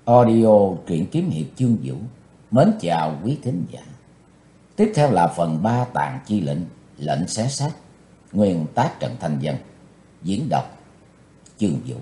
Audio truyện kiếm hiệp chương Vũ. Mến chào quý thính giả. Tiếp theo là phần 3 Tàn chi lệnh, lệnh xé xác. Nguyên tác Trần Thanh Dân, diễn đọc chương Vũ.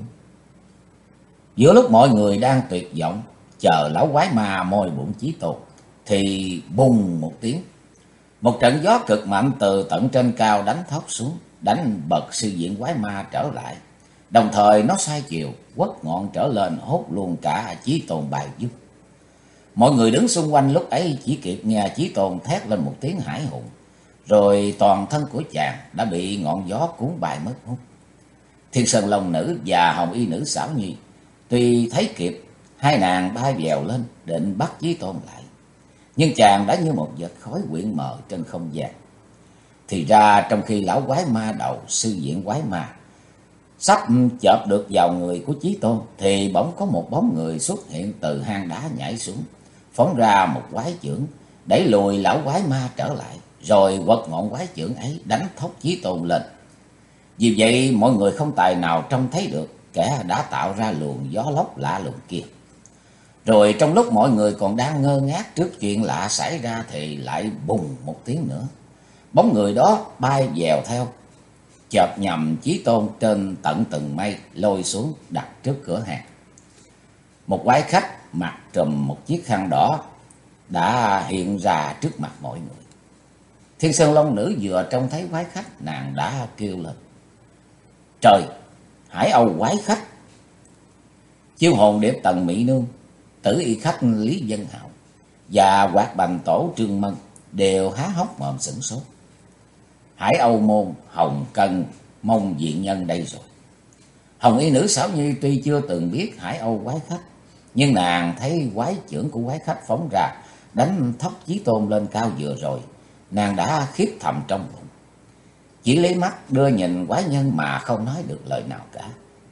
Giữa lúc mọi người đang tuyệt vọng chờ lão quái ma môi bụng Chí Tôn, thì bùng một tiếng, một trận gió cực mạnh từ tận trên cao đánh thốc xuống, đánh bật sư diện quái ma trở lại. Đồng thời nó xoay chiều, quất ngọn trở lên, hốt luôn cả Chí Tôn bài giúp. Mọi người đứng xung quanh lúc ấy chỉ kịp nghe Chí Tôn thét lên một tiếng hãi hùng, rồi toàn thân của chàng đã bị ngọn gió cuốn bay mất hút. Thiên Sơn Long Nữ và Hồng Y Nữ Xảo Nhi tuy thấy kịp, hai nàng bay vèo lên định bắt Chí Tôn lại, nhưng chàng đã như một vệt khói quyện mờ trên không gian. Thì ra trong khi lão quái ma đầu sư diện quái ma sắp chộp được vào người của Chí Tôn, thì bỗng có một bóng người xuất hiện từ hang đá nhảy xuống, phóng ra một quái chưởng đẩy lùi lão quái ma trở lại, rồi quật ngọn quái chưởng ấy đánh thốc Chí Tôn lên. Vì vậy mọi người không tài nào trông thấy được kẻ đã tạo ra luồng gió lốc lạ lùng kia. Rồi trong lúc mọi người còn đang ngơ ngác trước chuyện lạ xảy ra, thì lại bùng một tiếng nữa, bóng người đó bay dèo theo, chợp nhằm Chí Tôn trên tận từng mây, lôi xuống đặt trước cửa hàng. Một quái khách mặc trùm một chiếc khăn đỏ đã hiện ra trước mặt mọi người. Thiên Sơn Long Nữ vừa trông thấy quái khách, nàng đã kêu lên: "Trời, Hải Âu quái khách!" Chiêu hồn điệp Tần Mỹ Nương, Tử Y khách Lý Dân Hạo và Hoạt Bành tổ Trương Mân đều há hốc mồm sửng sốt. Hải Âu môn Hồng Cân mong diện nhân đây rồi. Hồng Y Nữ Xảo Nhi tuy chưa từng biết Hải Âu quái khách, nhưng nàng thấy quái chưởng của quái khách phóng ra đánh thốc Chí Tôn lên cao vừa rồi, nàng đã khiếp thầm trong bụng, chỉ lấy mắt đưa nhìn quái nhân mà không nói được lời nào cả.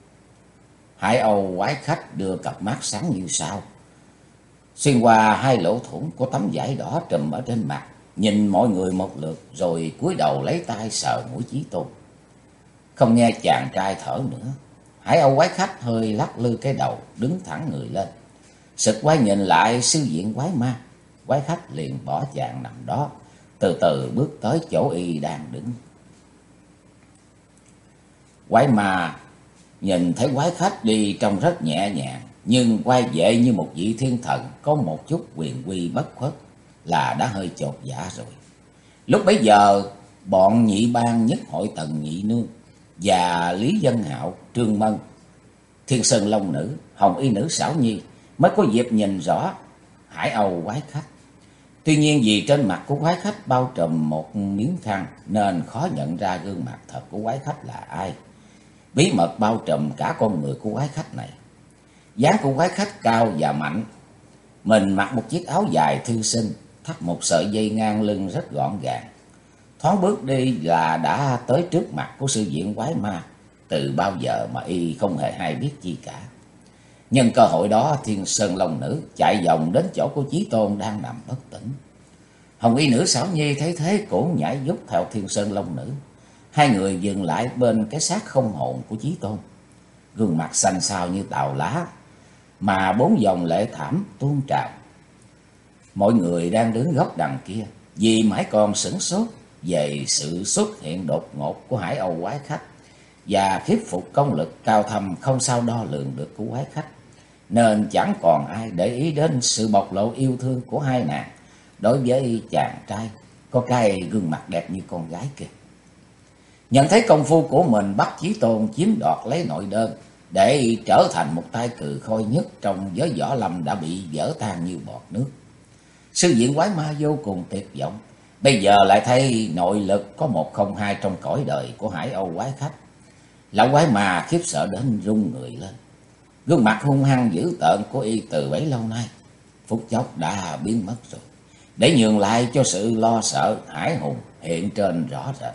Hải Âu quái khách đưa cặp mắt sáng như sao, xuyên qua hai lỗ thủng của tấm vải đỏ trùm ở trên mặt, nhìn mọi người một lượt, rồi cúi đầu lấy tay sờ mũi Chí Tôn. Không nghe chàng trai thở nữa, Hải Âu quái khách hơi lắc lư cái đầu, đứng thẳng người lên, sực quay nhìn lại sư diện quái ma. Quái khách liền bỏ chàng nằm đó, từ từ bước tới chỗ y đang đứng. Quái ma nhìn thấy quái khách đi trông rất nhẹ nhàng, nhưng quay về như một vị thiên thần có một chút quyền uy bất khuất, là đã hơi chột dạ rồi. Lúc bấy giờ bọn nhị bang nhất hội Tần Nhị Nương và Lý Dân Hạo, Trương Mân, Thiên Sơn Long Nữ, Hồng Y Nữ Xảo Nhi mới có dịp nhìn rõ Hải Âu quái khách. Tuy nhiên vì trên mặt của quái khách bao trùm một miếng khăn, nên khó nhận ra gương mặt thật của quái khách là ai. Bí mật bao trùm cả con người của quái khách này. Dáng của quái khách cao và mạnh, mình mặc một chiếc áo dài thư sinh, thắt một sợi dây ngang lưng rất gọn gàng. Thoáng bước đi là đã tới trước mặt của sư diện quái ma, từ bao giờ mà y không hề hay biết chi cả. Nhân cơ hội đó, Thiên Sơn Long Nữ chạy vòng đến chỗ của Chí Tôn đang nằm bất tỉnh. Hồng Y Nữ Xảo Nhi thấy thế cũng nhảy giúp theo Thiên Sơn Long Nữ. Hai người dừng lại bên cái xác không hồn của Chí Tôn, gương mặt xanh xao như tàu lá, mà bốn dòng lệ thảm tuôn trào. Mọi người đang đứng góc đằng kia vì mãi còn sửng sốt về sự xuất hiện đột ngột của Hải Âu quái khách, và khiếp phục công lực cao thâm không sao đo lường được của quái khách, nên chẳng còn ai để ý đến sự bộc lộ yêu thương của hai nàng đối với chàng trai có cái gương mặt đẹp như con gái kia. Nhận thấy công phu của mình bắt Chí Tôn chiếm đoạt lấy nội đơn, để trở thành một tay cừ khôi nhất trong giới võ lâm đã bị vỡ tan như bọt nước, sư diện quái ma vô cùng tuyệt vọng. Bây giờ lại thấy nội lực có một không hai trong cõi đời của Hải Âu quái khách. Lão quái ma khiếp sợ đến run người lên. Gương mặt hung hăng dữ tợn của y từ bấy lâu nay phút chốc đã biến mất rồi, để nhường lại cho sự lo sợ hãi hùng hiện trên rõ rệt.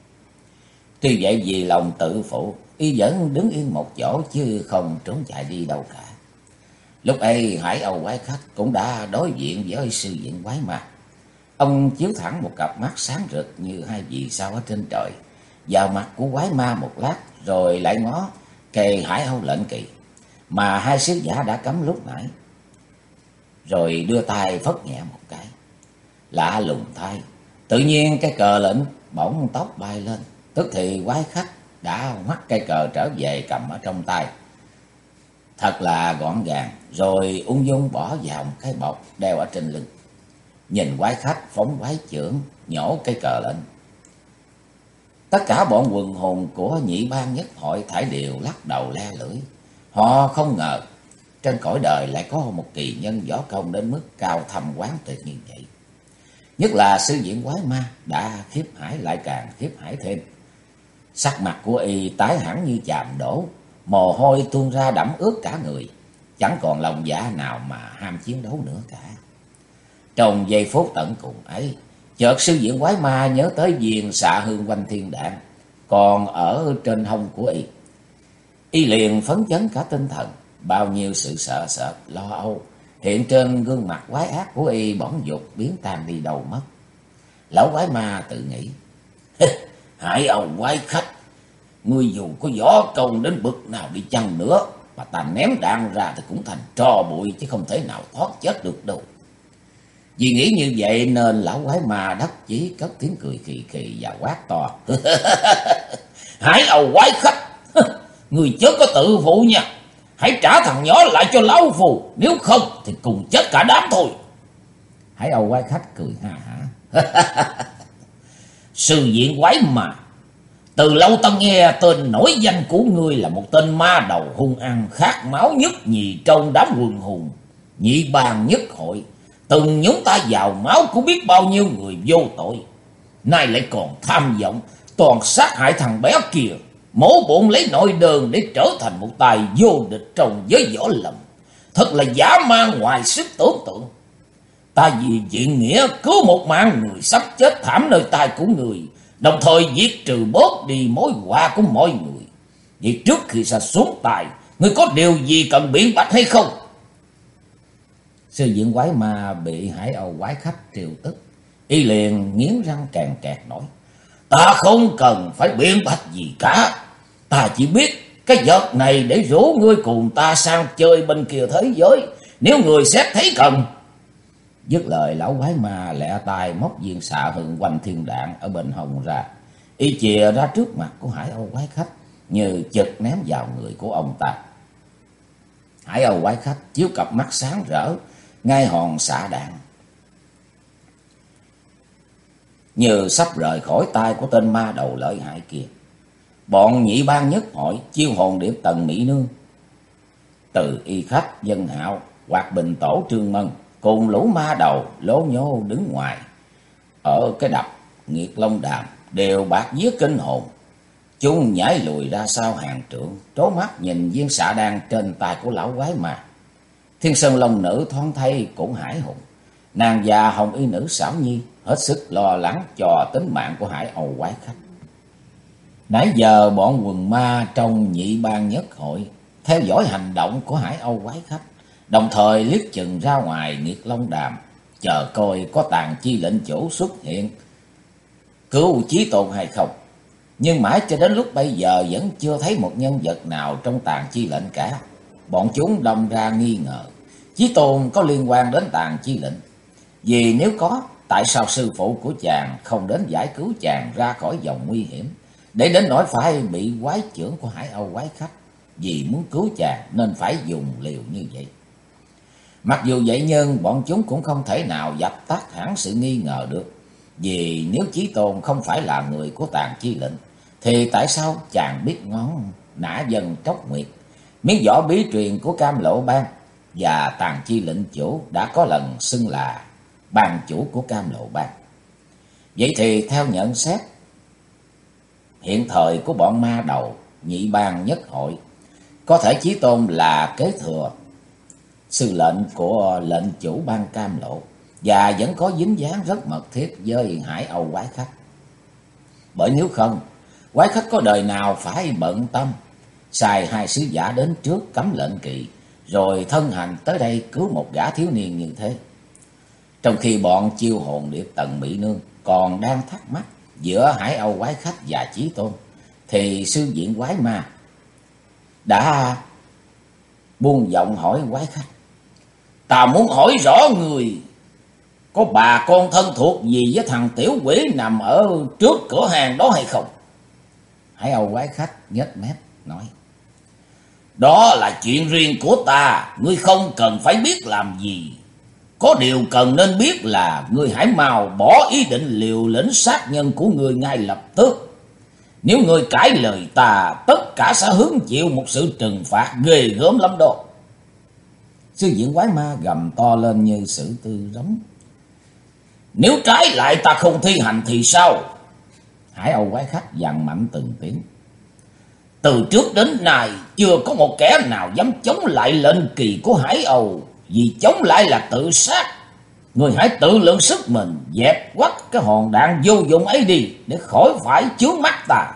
Tuy vậy vì lòng tự phụ, y vẫn đứng yên một chỗ chứ không trốn chạy đi đâu cả. Lúc ấy Hải Âu quái khách cũng đã đối diện với sư diện quái ma. Ông chiếu thẳng một cặp mắt sáng rực như hai vì sao ở trên trời vào mặt của quái ma một lát, rồi lại ngó kề Hải Âu lệnh kỳ. mà hai sứ giả đã cấm lúc nãy, rồi đưa tay phất nhẹ một cái. Lạ lùng thay, tự nhiên cái cờ lệnh bỗng tóc bay lên, tức thì quái khách đã ngoắt cây cờ trở về cầm ở trong tay, thật là gọn gàng, rồi ung dung bỏ vào một cái bọc đeo ở trên lưng. Nhìn quái khách phóng quái chưởng nhổ cây cờ lên, tất cả bọn quần hùng của Nhị Bang Nhất Hội thảy đều lắc đầu le lưỡi. Họ không ngờ trên cõi đời lại có một kỳ nhân võ công đến mức cao thâm quán tuyệt như vậy. Nhất là sư diện quái ma đã khiếp hải lại càng khiếp hải thêm. Sắc mặt của y tái hẳn như chàm đổ, mồ hôi tuôn ra đẫm ướt cả người, chẳng còn lòng dạ nào mà ham chiến đấu nữa cả. Trong giây phút tận cùng ấy, chợt sư diện quái ma nhớ tới viên xạ hương quanh thiên đạn còn ở trên hông của y. Y liền phấn chấn cả tinh thần, bao nhiêu sự sợ sệt, lo âu hiện trên gương mặt quái ác của y bỗng dục biến tan đi đâu mất. Lão quái ma tự nghĩ: Hải Âu quái khách, ngươi dù có võ công đến bậc nào đi chăng nữa, mà ta ném đạn ra thì cũng thành tro bụi, chứ không thể nào thoát chết được đâu. Vì nghĩ như vậy nên lão quái ma đắc chí cất tiếng cười khì khì và quát to: Hải Âu quái khách, người chớ có tự phụ nha, hãy trả thằng nhỏ lại cho lão phù, nếu không thì cùng chết cả đám thôi. Hải Âu quái khách cười ha hả: Sư diện quái mà, từ lâu ta nghe tên nổi danh của ngươi là một tên ma đầu hung ăn, khát máu nhất nhì trong đám quần hùng Nhị Bang Nhất Hội, từng nhúng ta vào máu của biết bao nhiêu người vô tội, nay lại còn tham vọng toàn sát hại thằng bé kia, mổ bụng lấy nội đơn để trở thành một tài vô địch trong giới võ lâm, thật là dã man ngoài sức tưởng tượng. Ta vì diện nghĩa cứu một mạng người sắp chết thảm nơi tay của người, đồng thời diệt trừ bớt đi mối họa của mọi người. Vậy trước khi sa xuống tài, ngươi có điều gì cần biện bạch hay không? Sư diện quái ma bị Hải Âu quái khách trêu tức, y liền nghiến răng càng kẹt nói: Ta không cần phải biện bạch gì cả, ta chỉ biết cái vật này để rủ ngươi cùng ta sang chơi bên kia thế giới, nếu người xét thấy cần. Dứt lời, lão quái ma lẹ tay móc viên xạ hương quanh thiên đạn ở bên hông ra, y chìa ra trước mặt của Hải Âu quái khách, như chực ném vào người của ông ta. Hải Âu quái khách chiếu cặp mắt sáng rỡ, ngay hòn xạ đạn, như sắp rời khỏi tay của tên ma đầu lợi hại kia. Bọn Nhị Bang Nhất Hội, Chiêu Hồn Điệp Tần Mỹ Nương, Từ Y Khách, Dân Hạo, Hoạt Bình Tổ, Trương Mân cùng lũ ma đầu lố nhố đứng ngoài ở cái đập Nghiệt Long Đàm đều bạt vía kinh hồn. Chúng nhảy lùi ra sau hàng trượng, trố mắt nhìn viên xạ đan trên tay của lão quái ma. Thiên Sơn Long Nữ thoáng thay cũng hải hùng, nàng già Hồng Y Nữ Xảo Nhi hết sức lo lắng cho tính mạng của Hải Âu quái khách. Nãy giờ bọn quần ma trong Nhị Bang Nhất Hội theo dõi hành động của Hải Âu quái khách, đồng thời liếc chừng ra ngoài Nghiệt Long Đàm, chờ coi có Tàn Chi lệnh chủ xuất hiện cứu Chí Tôn hay không. Nhưng mãi cho đến lúc bây giờ vẫn chưa thấy một nhân vật nào trong Tàn Chi lệnh cả. Bọn chúng đâm ra nghi ngờ Chí Tôn có liên quan đến Tàn Chi lệnh. Vì nếu có, tại sao sư phụ của chàng không đến giải cứu chàng ra khỏi vòng nguy hiểm, để đến nỗi phải bị quái chưởng của Hải Âu quái khách? Vì muốn cứu chàng nên phải dùng liều như vậy. Mặc dù vậy nhưng bọn chúng cũng không thể nào dập tắt hẳn sự nghi ngờ được. Vì nếu Chí Tôn không phải là người của Tàn Chi lệnh, thì tại sao chàng biết ngón nã dân Tróc Nguyệt, miếng võ bí truyền của Cam Lộ Bang, và Tàn Chi lệnh chủ đã có lần xưng là bang chủ của Cam Lộ Bang? Vậy thì theo nhận xét hiện thời của bọn ma đầu Nhị Bang Nhất Hội, có thể Chí Tôn là kế thừa sư lệnh của lệnh chủ bang Cam Lộ, và vẫn có dính dáng rất mật thiết với Hải Âu quái khách. Bởi nếu không, quái khách có đời nào phải bận tâm sai hai sứ giả đến trước cấm lệnh kỵ, rồi thân hành tới đây cứu một gã thiếu niên như thế. Trong khi bọn Chiêu Hồn Điệp Tần Mỹ Nương còn đang thắc mắc giữa Hải Âu quái khách và Chí Tôn, thì sư diện quái ma đã buông giọng hỏi quái khách. Ta muốn hỏi rõ người có bà con thân thuộc gì với thằng tiểu quỷ nằm ở trước cửa hàng đó hay không? Hải Âu quái khách nhếch mép nói. Đó là chuyện riêng của ta, ngươi không cần phải biết làm gì. Có điều cần nên biết là ngươi hãy mau bỏ ý định liều lĩnh sát nhân của ngươi ngay lập tức. Nếu ngươi cãi lời ta, tất cả sẽ hứng chịu một sự trừng phạt ghê gớm lắm đó. Sư diện quái ma gầm to lên như sử tư rống. Nếu trái lại ta không thi hành thì sao? Hải Âu quái khách dằn mạnh từng tiếng. Từ trước đến nay chưa có một kẻ nào dám chống lại lệnh kỳ của Hải Âu, vì chống lại là tự sát. Người hãy tự lượng sức mình dẹp quắt cái hòn đạn vô dụng ấy đi, để khỏi phải chướng mắt ta.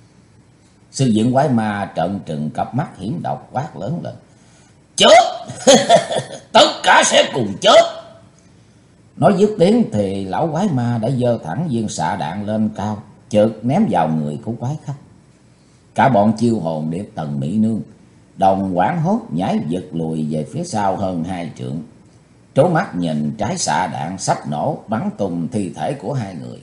Sư diện quái ma trợn trừng cặp mắt hiểm độc quát lớn lên. Chết! Tất cả sẽ cùng chết! Nói dứt tiếng thì lão quái ma đã giơ thẳng viên xạ đạn lên cao, chợt ném vào người của quái khách. Cả bọn chiêu hồn điệp Tần Mỹ Nương đồng hoảng hốt nhảy giật lùi về phía sau hơn 2 trượng, trố mắt nhìn trái xạ đạn sắp nổ bắn tung thi thể của hai người.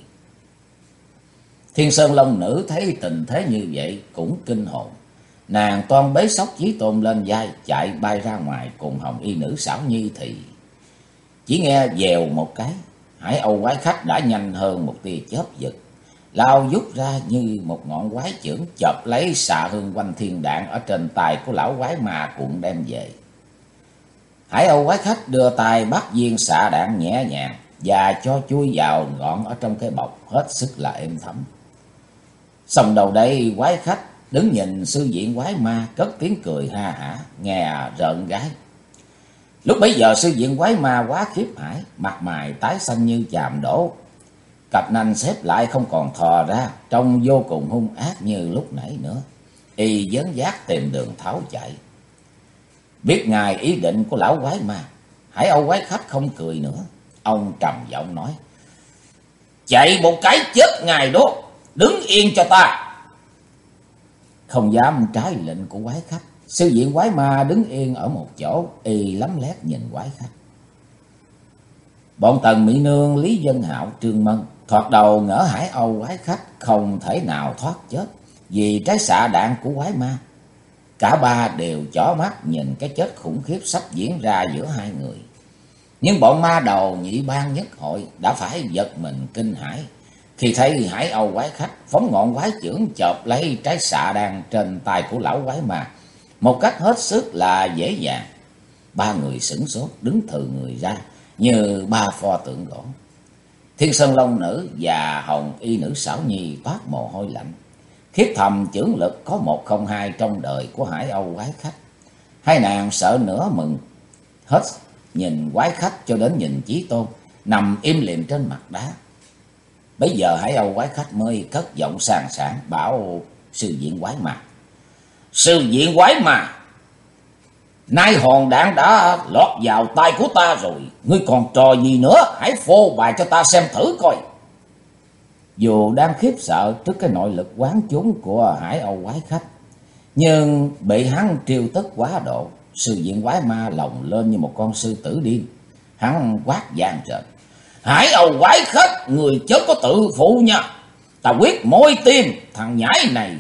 Thiên Sơn Long Nữ thấy tình thế như vậy cũng kinh hồn, nàng toan bế Sóc Chí Tôn lên vai chạy bay ra ngoài cùng Hồng Y Nữ Xảo Nhi thì chỉ nghe dèo một cái, Hải Âu quái khách đã nhanh hơn một tia chớp giật, lao vút ra như một ngọn quái chưởng chộp lấy xạ hương quanh thiên đạn ở trên tay của lão quái ma cuộn đem về. Hải Âu quái khách đưa tay bắt viên xạ đạn nhẹ nhàng và cho chui vào gọn ở trong cái bọc, hết sức là êm thấm. Xong đầu đây quái khách đứng nhìn sư diện quái ma cất tiếng cười ha hả, nghe rợn gáy. Lúc bấy giờ sư diện quái ma quá khiếp hãi, mặt mày tái xanh như chàm đổ, cặp nanh xếp lại không còn thò ra, trông vô cùng hung ác như lúc nãy nữa. Y dấn dác tìm đường tháo chạy. Biết ngài ý định của lão quái ma, Hải Âu quái khách không cười nữa. Ông trầm giọng nói. Chạy một cái chết ngài đó, đứng yên cho ta. Không dám trái lệnh của quái khách, sư diện quái ma đứng yên ở một chỗ, y lấm lét nhìn quái khách. Bọn Tần Mỹ Nương, Lý Dân Hạo, Trương Mân thoạt đầu ngỡ Hải Âu quái khách không thể nào thoát chết vì trái xạ đạn của quái ma. Cả ba đều chỏ mắt nhìn cái chết khủng khiếp sắp diễn ra giữa hai người. Nhưng bọn ma đầu nhị ban nhất hội đã phải giật mình kinh hãi khi thấy Hải Âu quái khách phóng ngọn quái chưởng chộp lấy trái xạ đạn trên tay của lão quái ma một cách hết sức là dễ dàng. Ba người sửng sốt đứng thừ người ra như ba pho tượng gỗ. Thiên Sơn Long Nữ và Hồng Y Nữ Xảo Nhi toát mồ hôi lạnh, khiếp thầm chưởng lực có 102 trong đời của Hải Âu quái khách. Hai nàng sợ nửa mừng, hết nhìn quái khách cho đến nhìn Chí Tôn nằm im lìm trên mặt đá. Bây giờ Hải Âu quái khách mới cất giọng sàng sảng bảo sư diện quái ma. Sư diện quái ma, nay hòn đạn đã lọt vào tay của ta rồi, ngươi còn trò gì nữa, hãy phô bày cho ta xem thử coi. Dù đang khiếp sợ trước cái nội lực quán trúng của Hải Âu quái khách, nhưng bị hắn triêu tức quá độ, sư diện quái ma lồng lên như một con sư tử điên. Hắn quát vang trời. Hải Âu quái khách, người chớ có tự phụ nha, ta quyết môi tim thằng nhãi này.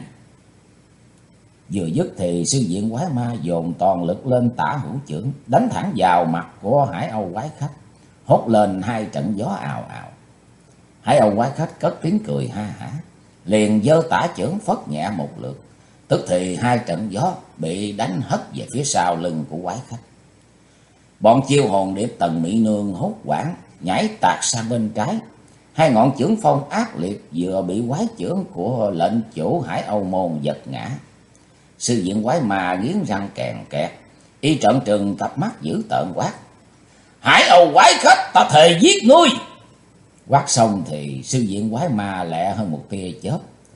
Vừa dứt thì sư diện quái ma dồn toàn lực lên tả hữu chưởng, đánh thẳng vào mặt của Hải Âu quái khách, hốt lên 2 trận gió ào ào. Hải Âu quái khách cất tiếng cười ha hả, liền giơ tả chưởng phất nhẹ một lượt, tức thì 2 trận gió bị đánh hất về phía sau lưng của quái khách. Bọn chiêu hồn điệp Tần Mỹ Nương hốt hoảng nhảy tạt sang bên trái. 2 ngọn chưởng phong ác liệt vừa bị quái chưởng của lệnh chủ Hải Âu môn giật ngã. Sư diện quái ma nghiến răng kèn kẹt, y trợn trừng cặp mắt dữ tợn quát. Hải Âu quái khách, ta thề giết ngươi. Quát xong thì sư diện quái ma lẹ hơn một tia chớp,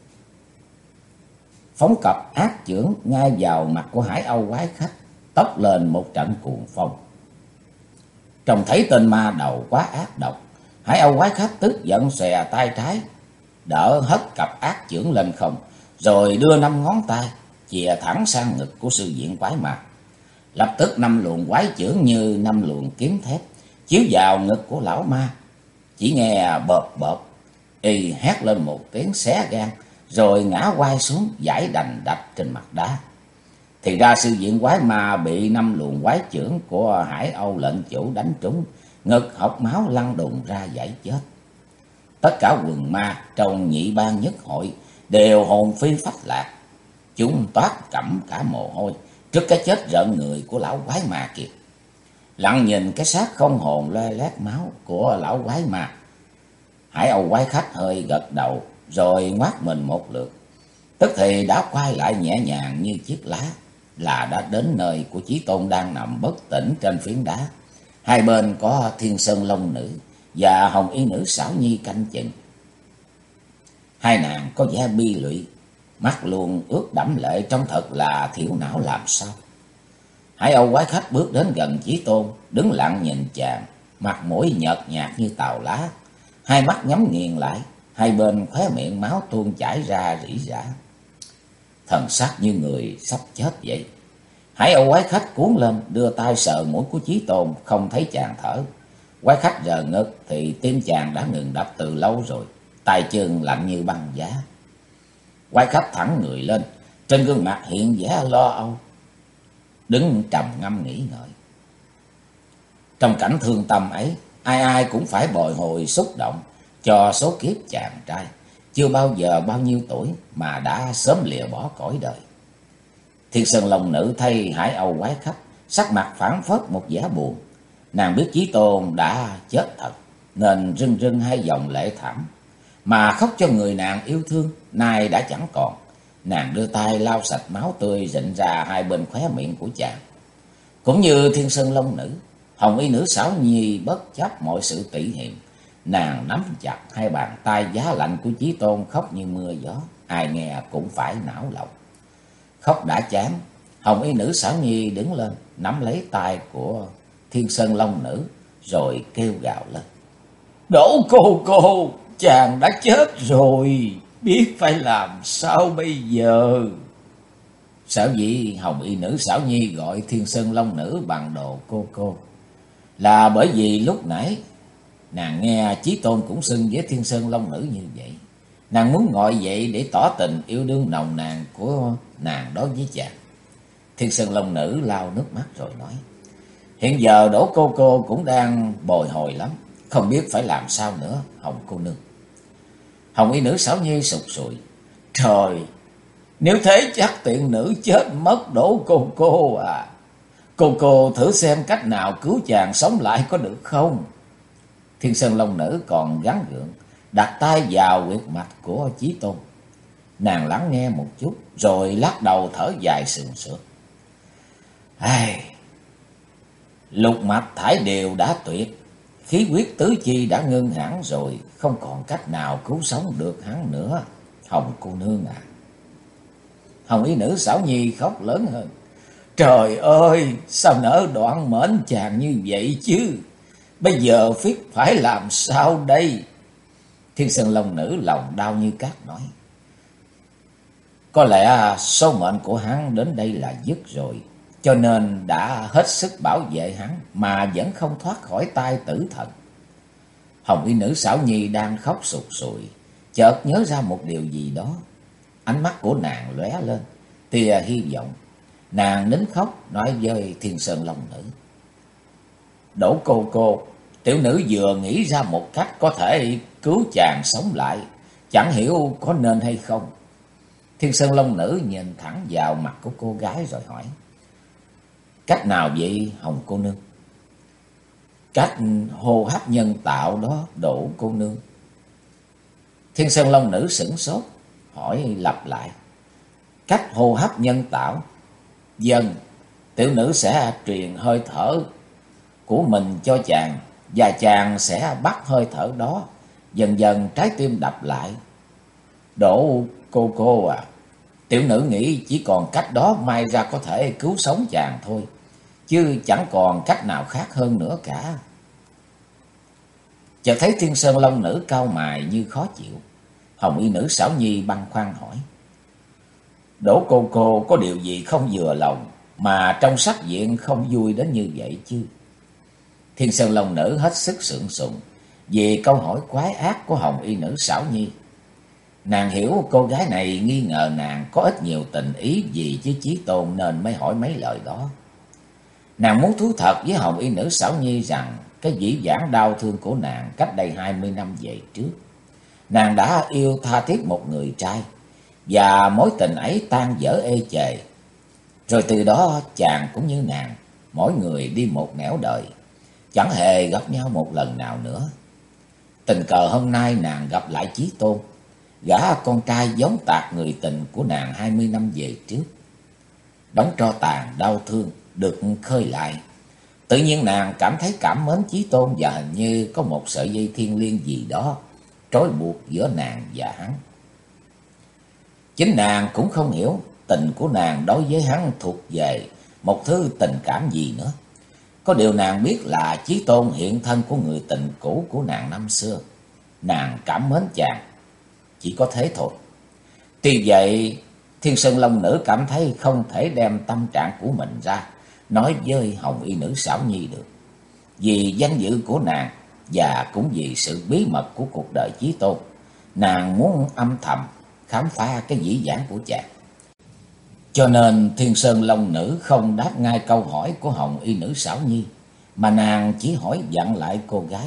phóng cặp ác chưởng ngay vào mặt của Hải Âu quái khách, tốc lên một trận cuồng phong. Trông thấy tên ma đầu quá ác độc, Hải Âu quái khách tức giận xòe tay trái đỡ hất cặp ác chưởng lên không, rồi đưa 5 ngón tay chìa thẳng sang ngực của sư diện quái ma. Lập tức 5 luồng quái chưởng như 5 luồng kiếm thép chiếu vào ngực của lão ma. Chỉ nghe bợp bợp, y hét lên một tiếng xé gan, rồi ngã quay xuống giải đành đạch trên mặt đá. Thì ra sư diện quái ma bị 5 luồng quái chưởng của Hải Âu lệnh chủ đánh trúng, ngực hộc máu lăn đùng ra giải chết. Tất cả quần ma trong nhị ban nhất hội đều hồn phi phách lạc. Chúng toát cẩm cả mồ hôi trước cái chết rợn người của lão quái ma kia. Lặng nhìn cái xác không hồn loe loét máu của lão quái ma, Hải Âu quái khách hơi gật đầu rồi ngoác mình một lượt. Tức thì đã quay lại nhẹ nhàng như chiếc lá, là đã đến nơi của Chí Tôn đang nằm bất tỉnh trên phiến đá. Hai bên có Thiên Sơn Long Nữ và Hồng Y Nữ Xảo Nhi canh chừng. Hai nàng có vẻ bi lụy, mắt luôn ướt đẫm lệ, trông thật là thiểu não làm sao. Hải Âu quái khách bước đến gần Chí Tôn, đứng lặng nhìn chàng, mặt mũi nhợt nhạt như tàu lá, hai mắt nhắm nghiền lại, hai bên khóe miệng máu tuôn chảy ra rỉ rả, thần sắc như người sắp chết vậy. Hải Âu quái khách cuốn lên, đưa tay sờ mũi của Chí Tôn, không thấy chàng thở. Quái khách rờ ngực thì tim chàng đã ngừng đập từ lâu rồi, tay chân lạnh như băng giá. Quái khách thẳng người lên, trên gương mặt hiện vẻ lo âu, đứng trầm ngâm nghĩ ngợi. Trong cảnh thương tâm ấy, ai ai cũng phải bồi hồi xúc động cho số kiếp chàng trai chưa bao giờ bao nhiêu tuổi mà đã sớm lìa bỏ cõi đời. Thiên Sơn Long Nữ thấy Hải Âu quái khách, sắc mặt phảng phất một vẻ buồn. Nàng biết Chí Tôn đã chết thật, nên rưng rưng hai dòng lệ thảm, mà khóc cho người nàng yêu thương nay đã chẳng còn. Nàng đưa tay lau sạch máu tươi rịn ra hai bên khóe miệng của chàng. Cũng như Thiên Sơn Long Nữ, Hồng Y Nữ Xảo Nhi bất chấp mọi sự tỉ hiềm, nàng nắm chặt hai bàn tay giá lạnh của Chí Tôn, khóc như mưa gió, ai nghe cũng phải não lòng. Khóc đã chán, Hồng Y Nữ Xảo Nhi đứng lên, nắm lấy tay của Thiên Sơn Long Nữ, rồi kêu gào lên: "Đỗ cô, chàng đã chết rồi, biết phải làm sao bây giờ?" Sở dĩ Hồng Y Nữ Xảo Nhi gọi Thiên Sơn Long Nữ bằng đồ cô, là bởi vì lúc nãy nàng nghe Chí Tôn cũng xưng với Thiên Sơn Long Nữ như vậy. Nàng muốn gọi vậy để tỏ tình yêu đương nồng nàn của nàng đối với chàng. Thiên Sơn Long Nữ lau nước mắt rồi nói: "Hiện giờ Đỗ cô cũng đang bồi hồi lắm, không biết phải làm sao nữa, Hồng cô nương." Hồng Y Nữ Xảo Nhi sụt sùi: "Trời, nếu thế chắc tiện nữ chết mất Đỗ cô à. Cô thử xem cách nào cứu chàng sống lại có được không?" Thiên Sơn Long Nữ còn gắng gượng đặt tay vào huyệt mạch của Chí Tôn. Nàng lắng nghe một chút rồi lắc đầu thở dài sườn sượt: "Lục mạch thải đều đã tuyệt, khí huyết tứ chi đã ngưng hẳn rồi, không còn cách nào cứu sống được hắn nữa, Hồng cô nương à." Hồng Y Nữ Xảo Nhi khóc lớn hơn: "Trời ơi, sao nỡ đoạn mệnh chàng như vậy chứ? Bây giờ biết phải làm sao đây?" Thiên Sơn Long Nữ lòng đau như cát nói: "Có lẽ số mệnh của hắn đến đây là dứt rồi, cho nên đã hết sức bảo vệ hắn mà vẫn không thoát khỏi tay tử thần." Hồng Y Nữ Xảo Nhi đang khóc sụt sùi, chợt nhớ ra một điều gì đó. Ánh mắt của nàng lóe lên tia hy vọng. Nàng nín khóc nói với Thiên Sơn Long Nữ: "Đỗ cô, tiểu nữ vừa nghĩ ra một cách có thể cứu chàng sống lại, chẳng hiểu có nên hay không." Thiên Sơn Long Nữ nhìn thẳng vào mặt của cô gái rồi hỏi: "Cách nào vậy Hồng cô nương?" "Cách hô hấp nhân tạo đó Đỗ cô nương." Thiên Sơn Long Nữ sửng sốt, hỏi lặp lại: "Cách hô hấp nhân tạo?" "Vâng, tiểu nữ sẽ truyền hơi thở của mình cho chàng, và chàng sẽ bắt hơi thở đó, dần dần trái tim đập lại. Đỗ cô à, tiểu nữ nghĩ chỉ còn cách đó may ra có thể cứu sống chàng thôi, chứ chẳng còn cách nào khác hơn nữa cả." Chợt thấy Thiên Sơn Long Nữ cau mày như khó chịu. Hồng Y Nữ Xảo Nhi băn khoăn hỏi: "Đỗ cô có điều gì không vừa lòng, mà trong sắc diện không vui đến như vậy chứ? Thiên Sơn Long Nữ hết sức sượng sùng vì câu hỏi quái ác của Hồng Y Nữ Xảo Nhi. Nàng hiểu cô gái này nghi ngờ nàng có ít nhiều tình ý gì với Chí Tôn nên mới hỏi mấy lời đó. Nàng muốn thú thật với Hồng Y Nữ Xảo Nhi rằng cái dĩ vãng đau thương của nàng cách đây 20 năm về trước. Nàng đã yêu tha thiết một người trai, và mối tình ấy tan vỡ ê chề. Rồi từ đó chàng cũng như nàng, mỗi người đi một nẻo đời, chẳng hề gặp nhau một lần nào nữa. Tình cờ hôm nay nàng gặp lại Chí Tôn, gã con trai giống tạc người tình của nàng 20 năm về trước. Đống tro tàn đau thương được khơi lại. Tự nhiên nàng cảm thấy cảm mến Chí Tôn, và hình như có một sợi dây thiêng liêng gì đó trói buộc giữa nàng và hắn. Chính nàng cũng không hiểu tình của nàng đối với hắn thuộc về một thứ tình cảm gì nữa. Có điều nàng biết là Chí Tôn hiện thân của người tình cũ của nàng năm xưa. Nàng cảm mến chàng, chỉ có thế thôi. Tuy vậy, Thiên Sơn Long Nữ cảm thấy không thể đem tâm trạng của mình ra nói với Hồng Y Nữ Xảo Nhi được. Vì danh dự của nàng và cũng vì sự bí mật của cuộc đời Chí Tôn, nàng muốn âm thầm khám phá cái dĩ vãng của chàng. Cho nên Thiên Sơn Long Nữ không đáp ngay câu hỏi của Hồng Y Nữ Xảo Nhi, mà nàng chỉ hỏi dặn lại cô gái.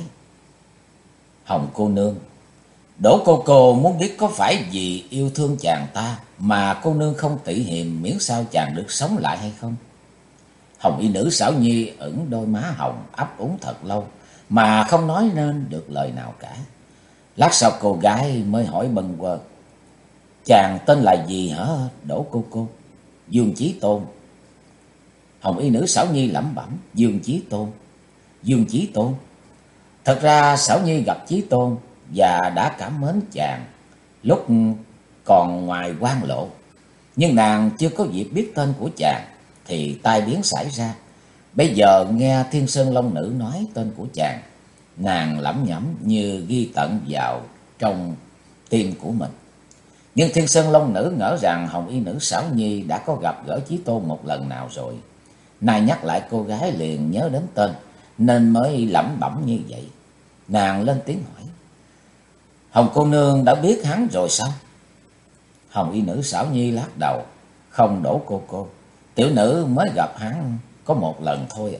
Hồng cô nương, Đỗ cô muốn biết có phải vì yêu thương chàng ta mà cô nương không tị hiềm miễn sao chàng được sống lại hay không? Hồng Y Nữ Xảo Nhi ửng đôi má hồng ấp úng thật lâu mà không nói nên được lời nào cả. Lát sau cô gái mới hỏi bâng quơ. Chàng tên là gì hả Đỗ cô? Dương Chí Tôn. Hồng Y Nữ Xảo Nhi lẩm bẩm. Dương Chí Tôn. Dương Chí Tôn. Thật ra Xảo Nhi gặp Chí Tôn và đã cảm mến chàng lúc còn ngoài quan lộ. Nhưng nàng chưa có dịp biết tên của chàng thì tai biến xảy ra. Bây giờ nghe Thiên Sơn Long Nữ nói tên của chàng, nàng lẩm nhẩm như ghi tận vào trong tim của mình. Nhưng Thiên Sơn Long Nữ ngỡ rằng Hồng Y Nữ Xảo Nhi đã có gặp gỡ Chí Tôn một lần nào rồi. Nay nhắc lại cô gái liền nhớ đến tên nên mới lẩm bẩm như vậy. Nàng lên tiếng hỏi. Hồng cô nương đã biết hắn rồi sao? Hồng Y Nữ Xảo Nhi lắc đầu. Không Đỗ cô. Tiểu nữ mới gặp hắn có một lần thôi à.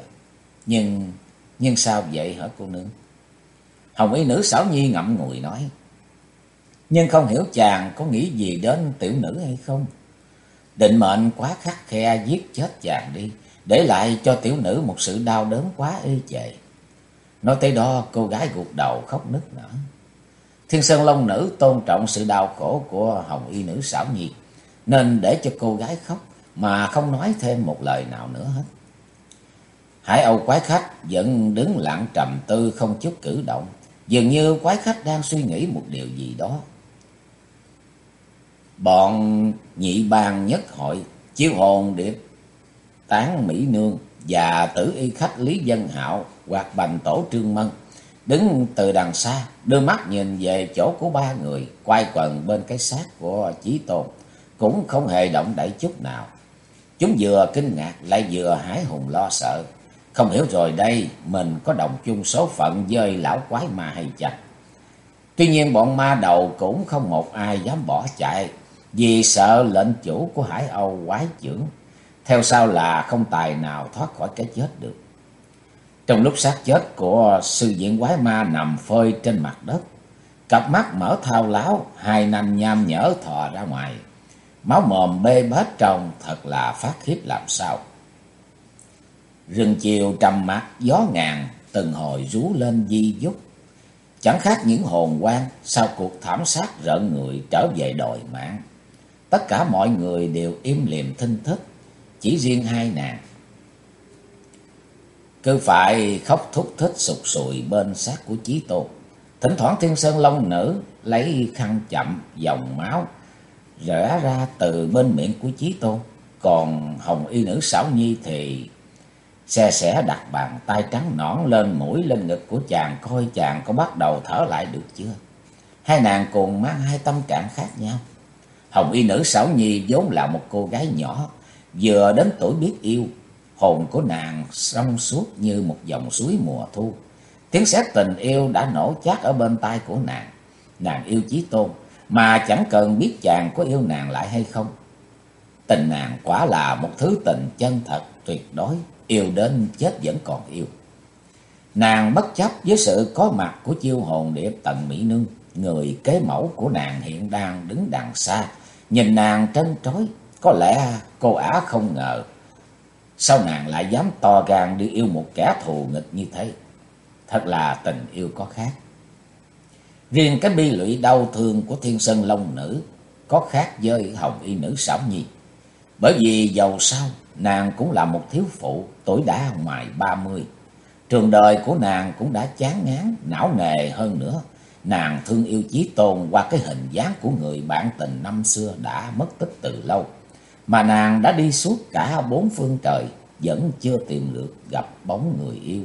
Nhưng sao vậy hả cô nương? Hồng Y Nữ Xảo Nhi ngậm ngùi nói. Nhưng không hiểu chàng có nghĩ gì đến tiểu nữ hay không? Định mệnh quá khắt khe giết chết chàng đi, để lại cho tiểu nữ một sự đau đớn quá ê chề. Nói tới đó cô gái gục đầu khóc nức nở. Thiên Sơn Long Nữ tôn trọng sự đau khổ của Hồng Y Nữ Xảo Nhi nên để cho cô gái khóc mà không nói thêm một lời nào nữa hết. Hải Âu quái khách vẫn đứng lặng trầm tư không chút cử động, dường như quái khách đang suy nghĩ một điều gì đó. Bọn nhị bang nhất hội, chiêu hồn điệp tán Mỹ Nương và tử y khách Lý Dân Hạo hoặc bành tổ Trương Mân đứng từ đằng xa, đưa mắt nhìn về chỗ của ba người quay quần bên cái xác của Chí Tôn, cũng không hề động đậy chút nào. Chúng vừa kinh ngạc lại vừa hãi hùng lo sợ, không hiểu rồi đây mình có đồng chung số phận với lão quái ma hay chăng. Tuy nhiên bọn ma đầu cũng không một ai dám bỏ chạy, vì sợ lệnh chủ của Hải Âu quái chưởng, theo sau là không tài nào thoát khỏi cái chết được. Trong lúc xác chết của sư diện quái ma nằm phơi trên mặt đất, cặp mắt mở thao láo, hai nanh nham nhở thò ra ngoài, máu mồm bê bết trông thật là phát khiếp làm sao. Rừng chiều trầm mặc gió ngàn, từng hồi rú lên di dúc, chẳng khác những hồn quan sau cuộc thảm sát rợn người trở về đòi mạng. Tất cả mọi người đều im lìm thinh thích, chỉ riêng hai nàng cứ phải khóc thút thích sụt sùi bên xác của Chí Tôn. Thỉnh thoảng Thiên Sơn Long Nữ lấy khăn chậm dòng máu rẽ ra từ bên miệng của Chí Tôn. Còn Hồng Y Nữ Xảo Nhi thì xe sẻ đặt bàn tay trắng nõn lên mũi lên ngực của chàng, coi chàng có bắt đầu thở lại được chưa. Hai nàng cùng mang hai tâm trạng khác nhau. Hồng Y Nữ Xảo Nhi vốn là một cô gái nhỏ vừa đến tuổi biết yêu, hồn của nàng trong suốt như một dòng suối mùa thu. Tiếng sét tình yêu đã nổ chát ở bên tai của nàng. Nàng yêu Chí Tôn mà chẳng cần biết chàng có yêu nàng lại hay không. Tình nàng quả là một thứ tình chân thật tuyệt đối, yêu đến chết vẫn còn yêu. Nàng bất chấp với sự có mặt của chiêu hồn điệp Tần Mỹ Nương, người kế mẫu của nàng hiện đang đứng đằng xa, nhìn nàng trân trối. Có lẽ cô ả không ngờ sao nàng lại dám to gan đi yêu một kẻ thù nghịch như thế. Thật là tình yêu có khác. Riêng cái bi lụy đau thương của Thiên Sơn Long Nữ có khác với Hồng Y Nữ Xảo Nhi. Bởi vì dầu sao nàng cũng là một thiếu phụ tuổi đã ngoài 30. Trường đời của nàng cũng đã chán ngán, não nề hơn nữa. Nàng thương yêu Chí Tôn qua cái hình dáng của người bạn tình năm xưa đã mất tích từ lâu. Mà nàng đã đi suốt cả 4 phương trời, vẫn chưa tìm được gặp bóng người yêu.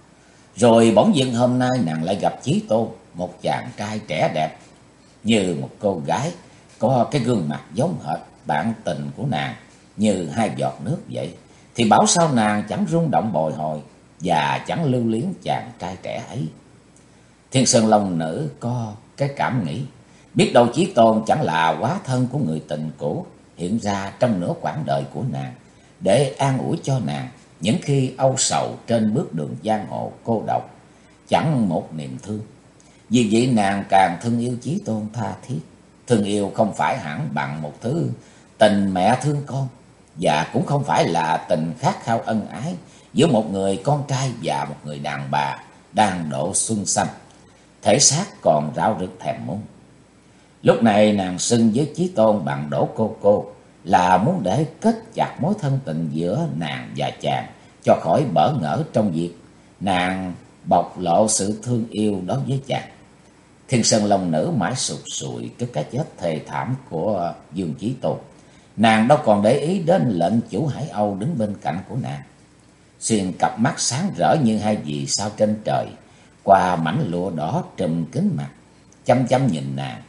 Rồi bỗng dưng hôm nay nàng lại gặp Chí Tôn, một chàng trai trẻ đẹp như một cô gái, có cái gương mặt giống hệt bạn tình của nàng như hai giọt nước vậy. Thì bảo sao nàng chẳng rung động bồi hồi và chẳng lưu luyến chàng trai trẻ ấy. Thiên Sơn Long Nữ có cái cảm nghĩ, biết đâu Chí Tôn chẳng là hóa thân của người tình cũ hiện ra trong nửa quãng đời của nàng, để an ủi cho nàng những khi âu sầu trên bước đường giang hồ cô độc, chẳng một niềm thương. Vì vậy nàng càng thương yêu Chí Tôn tha thiết. Thương yêu không phải hẳn bằng một thứ tình mẹ thương con, và cũng không phải là tình khát khao ân ái giữa một người con trai và một người đàn bà đang độ xuân xanh, thể xác còn rạo rực thèm muốn. Lúc này nàng xưng với Chí Tôn bằng Đỗ cô là muốn để kết chặt mối thân tình giữa nàng và chàng, cho khỏi bỡ ngỡ trong việc nàng bộc lộ sự thương yêu đối với chàng. Thiên Sơn Long Nữ mãi sụt sùi trước cái chết thê thảm của Dương Chí Tôn. Nàng đâu còn để ý đến lệnh chủ Hải Âu đứng bên cạnh của nàng. Xuyên cặp mắt sáng rỡ như hai vì sao trên trời, qua mảnh lụa đỏ trùm kín mặt, chăm chăm nhìn nàng.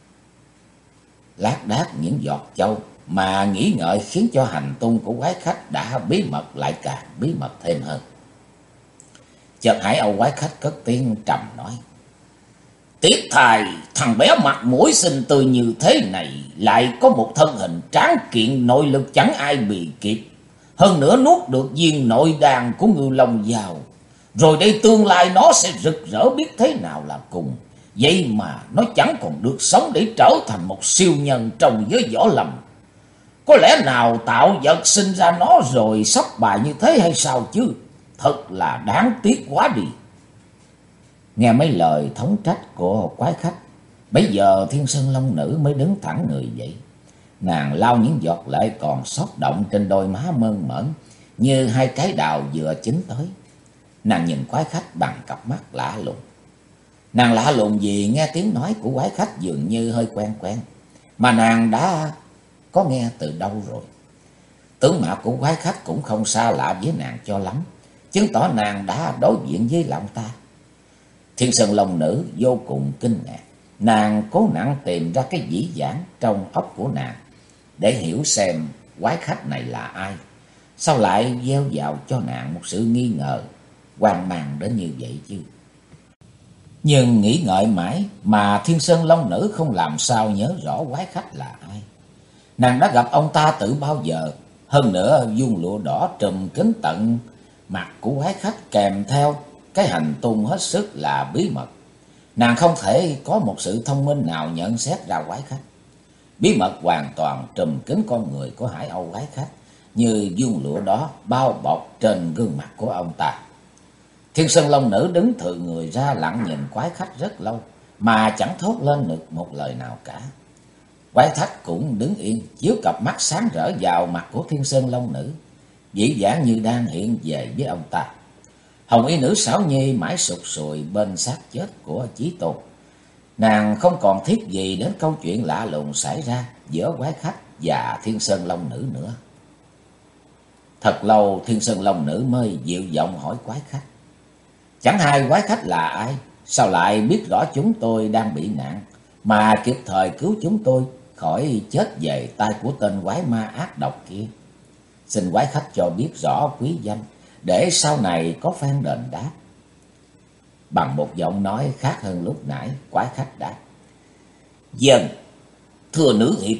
Lác đác những giọt châu mà nghĩ ngợi khiến cho hành tung của quái khách đã bí mật lại càng bí mật thêm hơn. Chợt Hải Âu quái khách cất tiếng trầm nói: Tiếc thay, thằng bé mặt mũi xinh tươi như thế này lại có một thân hình tráng kiện, nội lực chẳng ai bì kịp. Hơn nữa nuốt được viên nội đàn của Ngưu Long vào, rồi đây tương lai nó sẽ rực rỡ biết thế nào là cùng. Vậy mà nó chẳng còn được sống để trở thành một siêu nhân trong giới võ lâm. Có lẽ nào tạo vật sinh ra nó rồi sắp bài như thế hay sao chứ? Thật là đáng tiếc quá đi. Nghe mấy lời thống trách của quái khách, bấy giờ Thiên Sơn Long Nữ mới đứng thẳng người dậy. Nàng lau những giọt lệ còn xót động trên đôi má mơn mởn như hai trái đào vừa chín tới. Nàng nhìn quái khách bằng cặp mắt lạ lùng. Nàng lạ lùng vì nghe tiếng nói của quái khách dường như hơi quen quen, mà nàng đã có nghe từ đâu rồi. Tướng mạo của quái khách cũng không xa lạ với nàng cho lắm, chứng tỏ nàng đã đối diện với lòng ta. Thiên Sơn Long Nữ vô cùng kinh ngạc. Nàng cố nặng tìm ra cái dĩ vãng trong óc của nàng để hiểu xem quái khách này là ai. Sao lại gieo vào cho nàng một sự nghi ngờ hoang mang đến như vậy chứ? Nhưng nghĩ ngợi mãi mà Thiên Sơn Long Nữ không làm sao nhớ rõ quái khách là ai. Nàng đã gặp ông ta từ bao giờ? Hơn nữa vuông lụa đỏ trùm kín tận mặt của quái khách, kèm theo cái hành tung hết sức là bí mật. Nàng không thể có một sự thông minh nào nhận xét ra quái khách. Bí mật hoàn toàn trùm kín con người của Hải Âu quái khách, như vuông lụa đó bao bọc trên gương mặt của ông ta. Thiên Sơn Long Nữ đứng thừ người ra lặng nhìn quái khách rất lâu, mà chẳng thốt lên được một lời nào cả. Quái khách cũng đứng yên, chiếu cặp mắt sáng rỡ vào mặt của Thiên Sơn Long Nữ, dĩ dãn như đang hiện về với ông ta. Hồng Y Nữ Xảo Nhi mãi sụt sùi bên xác chết của Chí Tôn. Nàng không còn thiết gì đến câu chuyện lạ lùng xảy ra giữa quái khách và Thiên Sơn Long Nữ nữa. Thật lâu Thiên Sơn Long Nữ mới dịu giọng hỏi quái khách: Chẳng hay quái khách là ai? Sao lại biết rõ chúng tôi đang bị nạn mà kịp thời cứu chúng tôi khỏi chết về tay của tên quái ma ác độc kia? Xin quái khách cho biết rõ quý danh, để sau này có phen đền đáp. Bằng một giọng nói khác hơn lúc nãy, quái khách đáp: Dân, thưa nữ hiệp,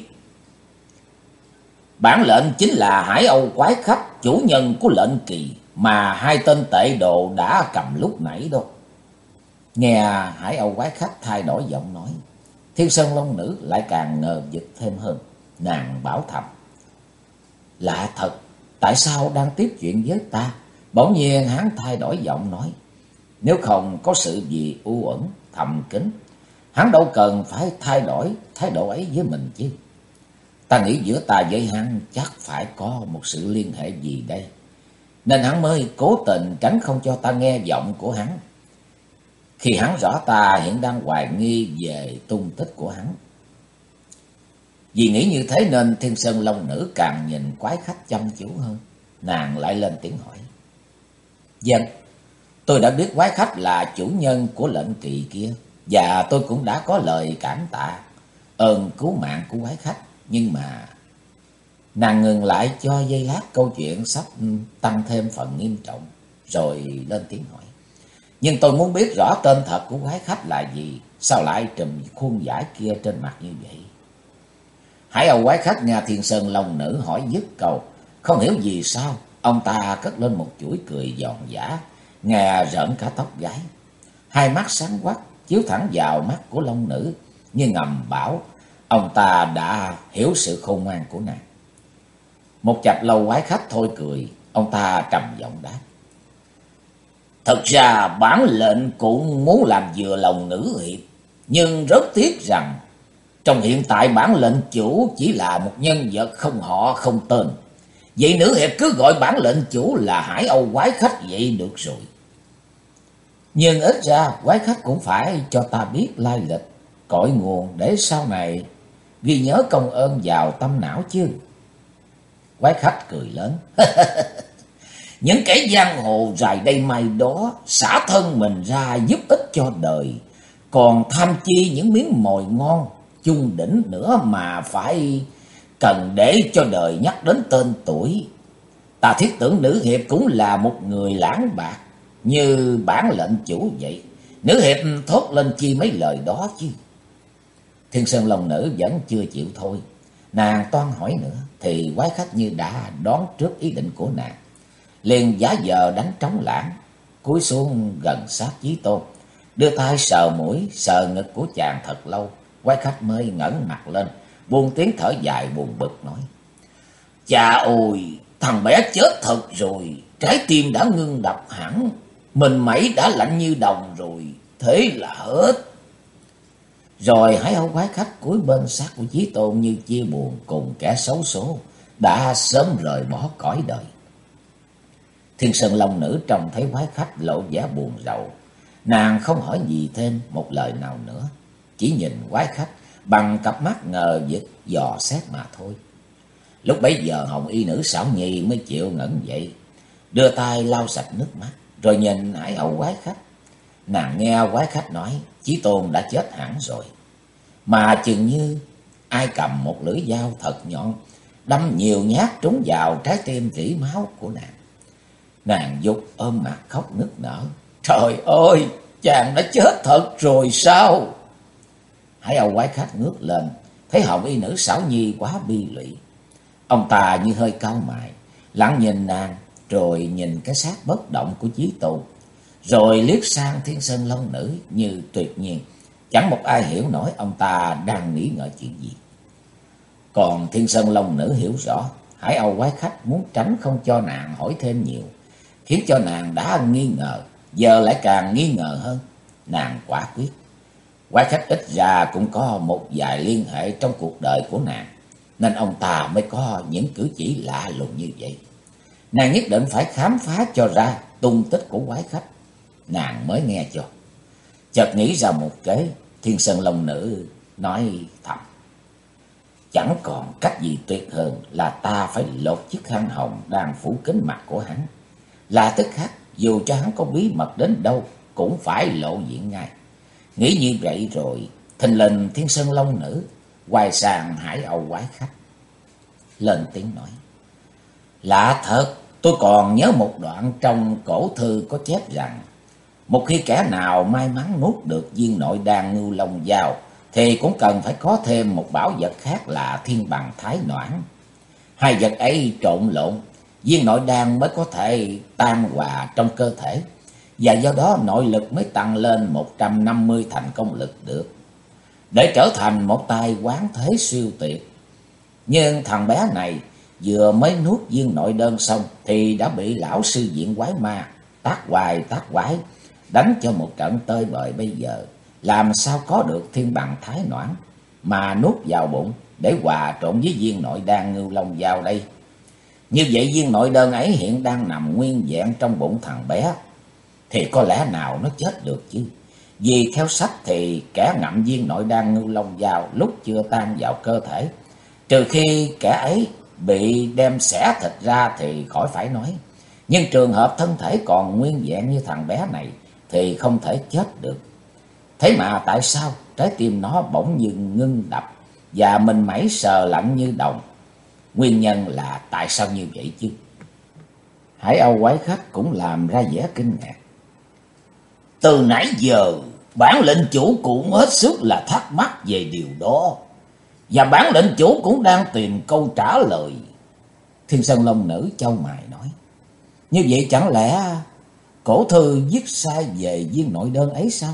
bản lệnh chính là Hải Âu quái khách, chủ nhân của lệnh kỳ mà hai tên tệ đồ đã cầm lúc nãy đó. Nghe Hải Âu quái khách thay đổi giọng nói, Thiên Sơn Long Nữ lại càng ngờ vực thêm hơn. Nàng bảo thầm: Lạ thật, tại sao đang tiếp chuyện với ta, bỗng nhiên hắn thay đổi giọng nói? Nếu không có sự gì u uẩn thầm kín, hắn đâu cần phải thay đổi thái độ ấy với mình chứ. Ta nghĩ giữa ta với hắn chắc phải có một sự liên hệ gì đây, nên hắn mới cố tình tránh không cho ta nghe giọng của hắn, khi hắn rõ ta hiện đang hoài nghi về tung tích của hắn. Vì nghĩ như thế nên Thiên Sơn Long Nữ càng nhìn quái khách chăm chú hơn. Nàng lại lên tiếng hỏi: Dân, tôi đã biết quái khách là chủ nhân của lệnh kỳ kia, và tôi cũng đã có lời cảm tạ ơn cứu mạng của quái khách. Nhưng mà nàng ngừng lại cho giây lát, câu chuyện sắp tăng thêm phần nghiêm trọng, rồi lên tiếng hỏi: Nhưng tôi muốn biết rõ tên thật của quái khách là gì, sao lại trùm khuôn vải kia trên mặt như vậy? Hải Âu quái khách nghe Thiên Sơn Long Nữ hỏi dứt câu, không hiểu vì sao ông ta cất lên một chuỗi cười giòn giã, nghe rợn cả tóc gáy. Hai mắt sáng quắc chiếu thẳng vào mắt của Long Nữ, như ngầm bảo ông ta đã hiểu sự khôn ngoan của nàng. Một chập lâu quái khách thôi cười, ông ta trầm giọng đáp: Thật ra bản lệnh cũng muốn làm vừa lòng nữ hiệp, nhưng rất tiếc rằng trong hiện tại bản lệnh chủ chỉ là một nhân vật không họ không tên. Vậy nữ hiệp cứ gọi bản lệnh chủ là Hải Âu quái khách vậy được rồi. Nhưng ít ra quái khách cũng phải cho ta biết lai lịch, cội nguồn, để sau này ghi nhớ công ơn vào tâm não chứ. Quái khách cười lớn: Những kẻ giang hồ rày đây mai đó xả thân mình ra giúp ích cho đời, còn tham chi những miếng mồi ngon chung đỉnh nữa mà phải cần để cho đời nhắc đến tên tuổi. Ta thiết tưởng nữ hiệp cũng là một người lãng bạc như bản lệnh chủ vậy, nữ hiệp thốt lên chi mấy lời đó chứ. Thiên Sơn Long Nữ vẫn chưa chịu thôi. Nàng toan hỏi nữa thì quái khách như đã đoán trước ý định của nàng, liền giả vờ đánh trống lãng, cúi xuống gần sát Chí Tôn, đưa tay sờ mũi sờ ngực của chàng thật lâu. Quái khách mới ngẩng mặt lên, buông tiếng thở dài buồn bực nói: Chà ôi, thằng bé chết thật rồi, trái tim đã ngưng đập hẳn, mình mẩy đã lạnh như đồng rồi, thế là hết. Rồi Hải Âu quái khách cúi bên sát của Chí Tôn như chia buồn cùng kẻ xấu số đã sớm rời bỏ cõi đời. Thiên Sơn Long Nữ trông thấy quái khách lộ vẻ buồn rầu, nàng không hỏi gì thêm một lời nào nữa, chỉ nhìn quái khách bằng cặp mắt ngờ vực dò xét mà thôi. Lúc bấy giờ Hồng Y Nữ Xảo Nhi mới chịu ngẩng dậy, đưa tay lau sạch nước mắt, rồi nhìn Hải Âu quái khách. Nàng nghe quái khách nói Chí Tôn đã chết hẳn rồi, mà chừng như ai cầm một lưỡi dao thật nhọn đâm nhiều nhát trúng vào trái tim rỉ máu của nàng. Nàng giục ôm mặt khóc nức nở: Trời ơi, chàng đã chết thật rồi sao? Hải Âu quái khách ngước lên, thấy Hồng Y Nữ Xảo Nhi quá bi lụy. Ông ta như hơi cau mày, lặng nhìn nàng, rồi nhìn cái xác bất động của Chí Tôn, rồi liếc sang Thiên Sơn Long Nữ như tuyệt nhiên chẳng một ai hiểu nổi ông ta đang nghĩ ngợi chuyện gì. Còn Thiên Sơn Long Nữ hiểu rõ Hải Âu quái khách muốn tránh không cho nàng hỏi thêm nhiều, khiến cho nàng đã nghi ngờ, giờ lại càng nghi ngờ hơn. Nàng quả quyết quái khách ít ra cũng có một vài liên hệ trong cuộc đời của nàng, nên ông ta mới có những cử chỉ lạ lùng như vậy. Nàng nhất định phải khám phá cho ra tung tích của quái khách. Nàng mới nghe cho chợt nghĩ ra một kế. Thiên Sơn Long Nữ nói thầm: Chẳng còn cách gì tuyệt hơn là ta phải lột chiếc khăn hồng đang phủ kín mặt của hắn, là tức khắc dù cho hắn có bí mật đến đâu cũng phải lộ diện ngay. Nghĩ như vậy rồi, thình lình Thiên Sơn Long Nữ quay sang Hải Âu quái khách, lên tiếng nói: Lạ thật, tôi còn nhớ một đoạn trong cổ thư có chép rằng, một khi kẻ nào may mắn nuốt được viên nội đan ngưu long dao, thì cũng cần phải có thêm một bảo vật khác là thiên bằng thái noãn. Hai vật ấy trộn lộn, viên nội đan mới có thể tan hòa trong cơ thể, và do đó nội lực mới tăng lên 150 thành công lực được, để trở thành một tay quán thế siêu tuyệt. Nhưng thằng bé này vừa mới nuốt viên nội đơn xong thì đã bị lão sư viện quái ma tác hoài tác quái đánh cho một trận tơi bời. Bây giờ làm sao có được thiên bằng thái noãn mà nuốt vào bụng để hòa trộn với viên nội đan ngưu long dao đây? Như vậy viên nội đơn ấy hiện đang nằm nguyên vẹn trong bụng thằng bé, thì có lẽ nào nó chết được chứ? Vì theo sách thì kẻ ngậm viên nội đan ngưu long dao lúc chưa tan vào cơ thể, trừ khi kẻ ấy bị đem xẻ thịt ra thì khỏi phải nói. Nhưng trường hợp thân thể còn nguyên vẹn như thằng bé này thì không thể chết được. Thế mà tại sao trái tim nó bỗng nhiên ngưng đập và mình mẩy sờ lạnh như đồng? Nguyên nhân là tại sao như vậy chứ? Hải Âu quái khách cũng làm ra vẻ kinh ngạc. Từ nãy giờ bản lệnh chủ cũng hết sức là thắc mắc về điều đó, và bản lệnh chủ cũng đang tìm câu trả lời. Thiên Sơn Long Nữ chau mày nói. Như vậy chẳng lẽ cổ thư viết sai về viên nội đơn ấy sao?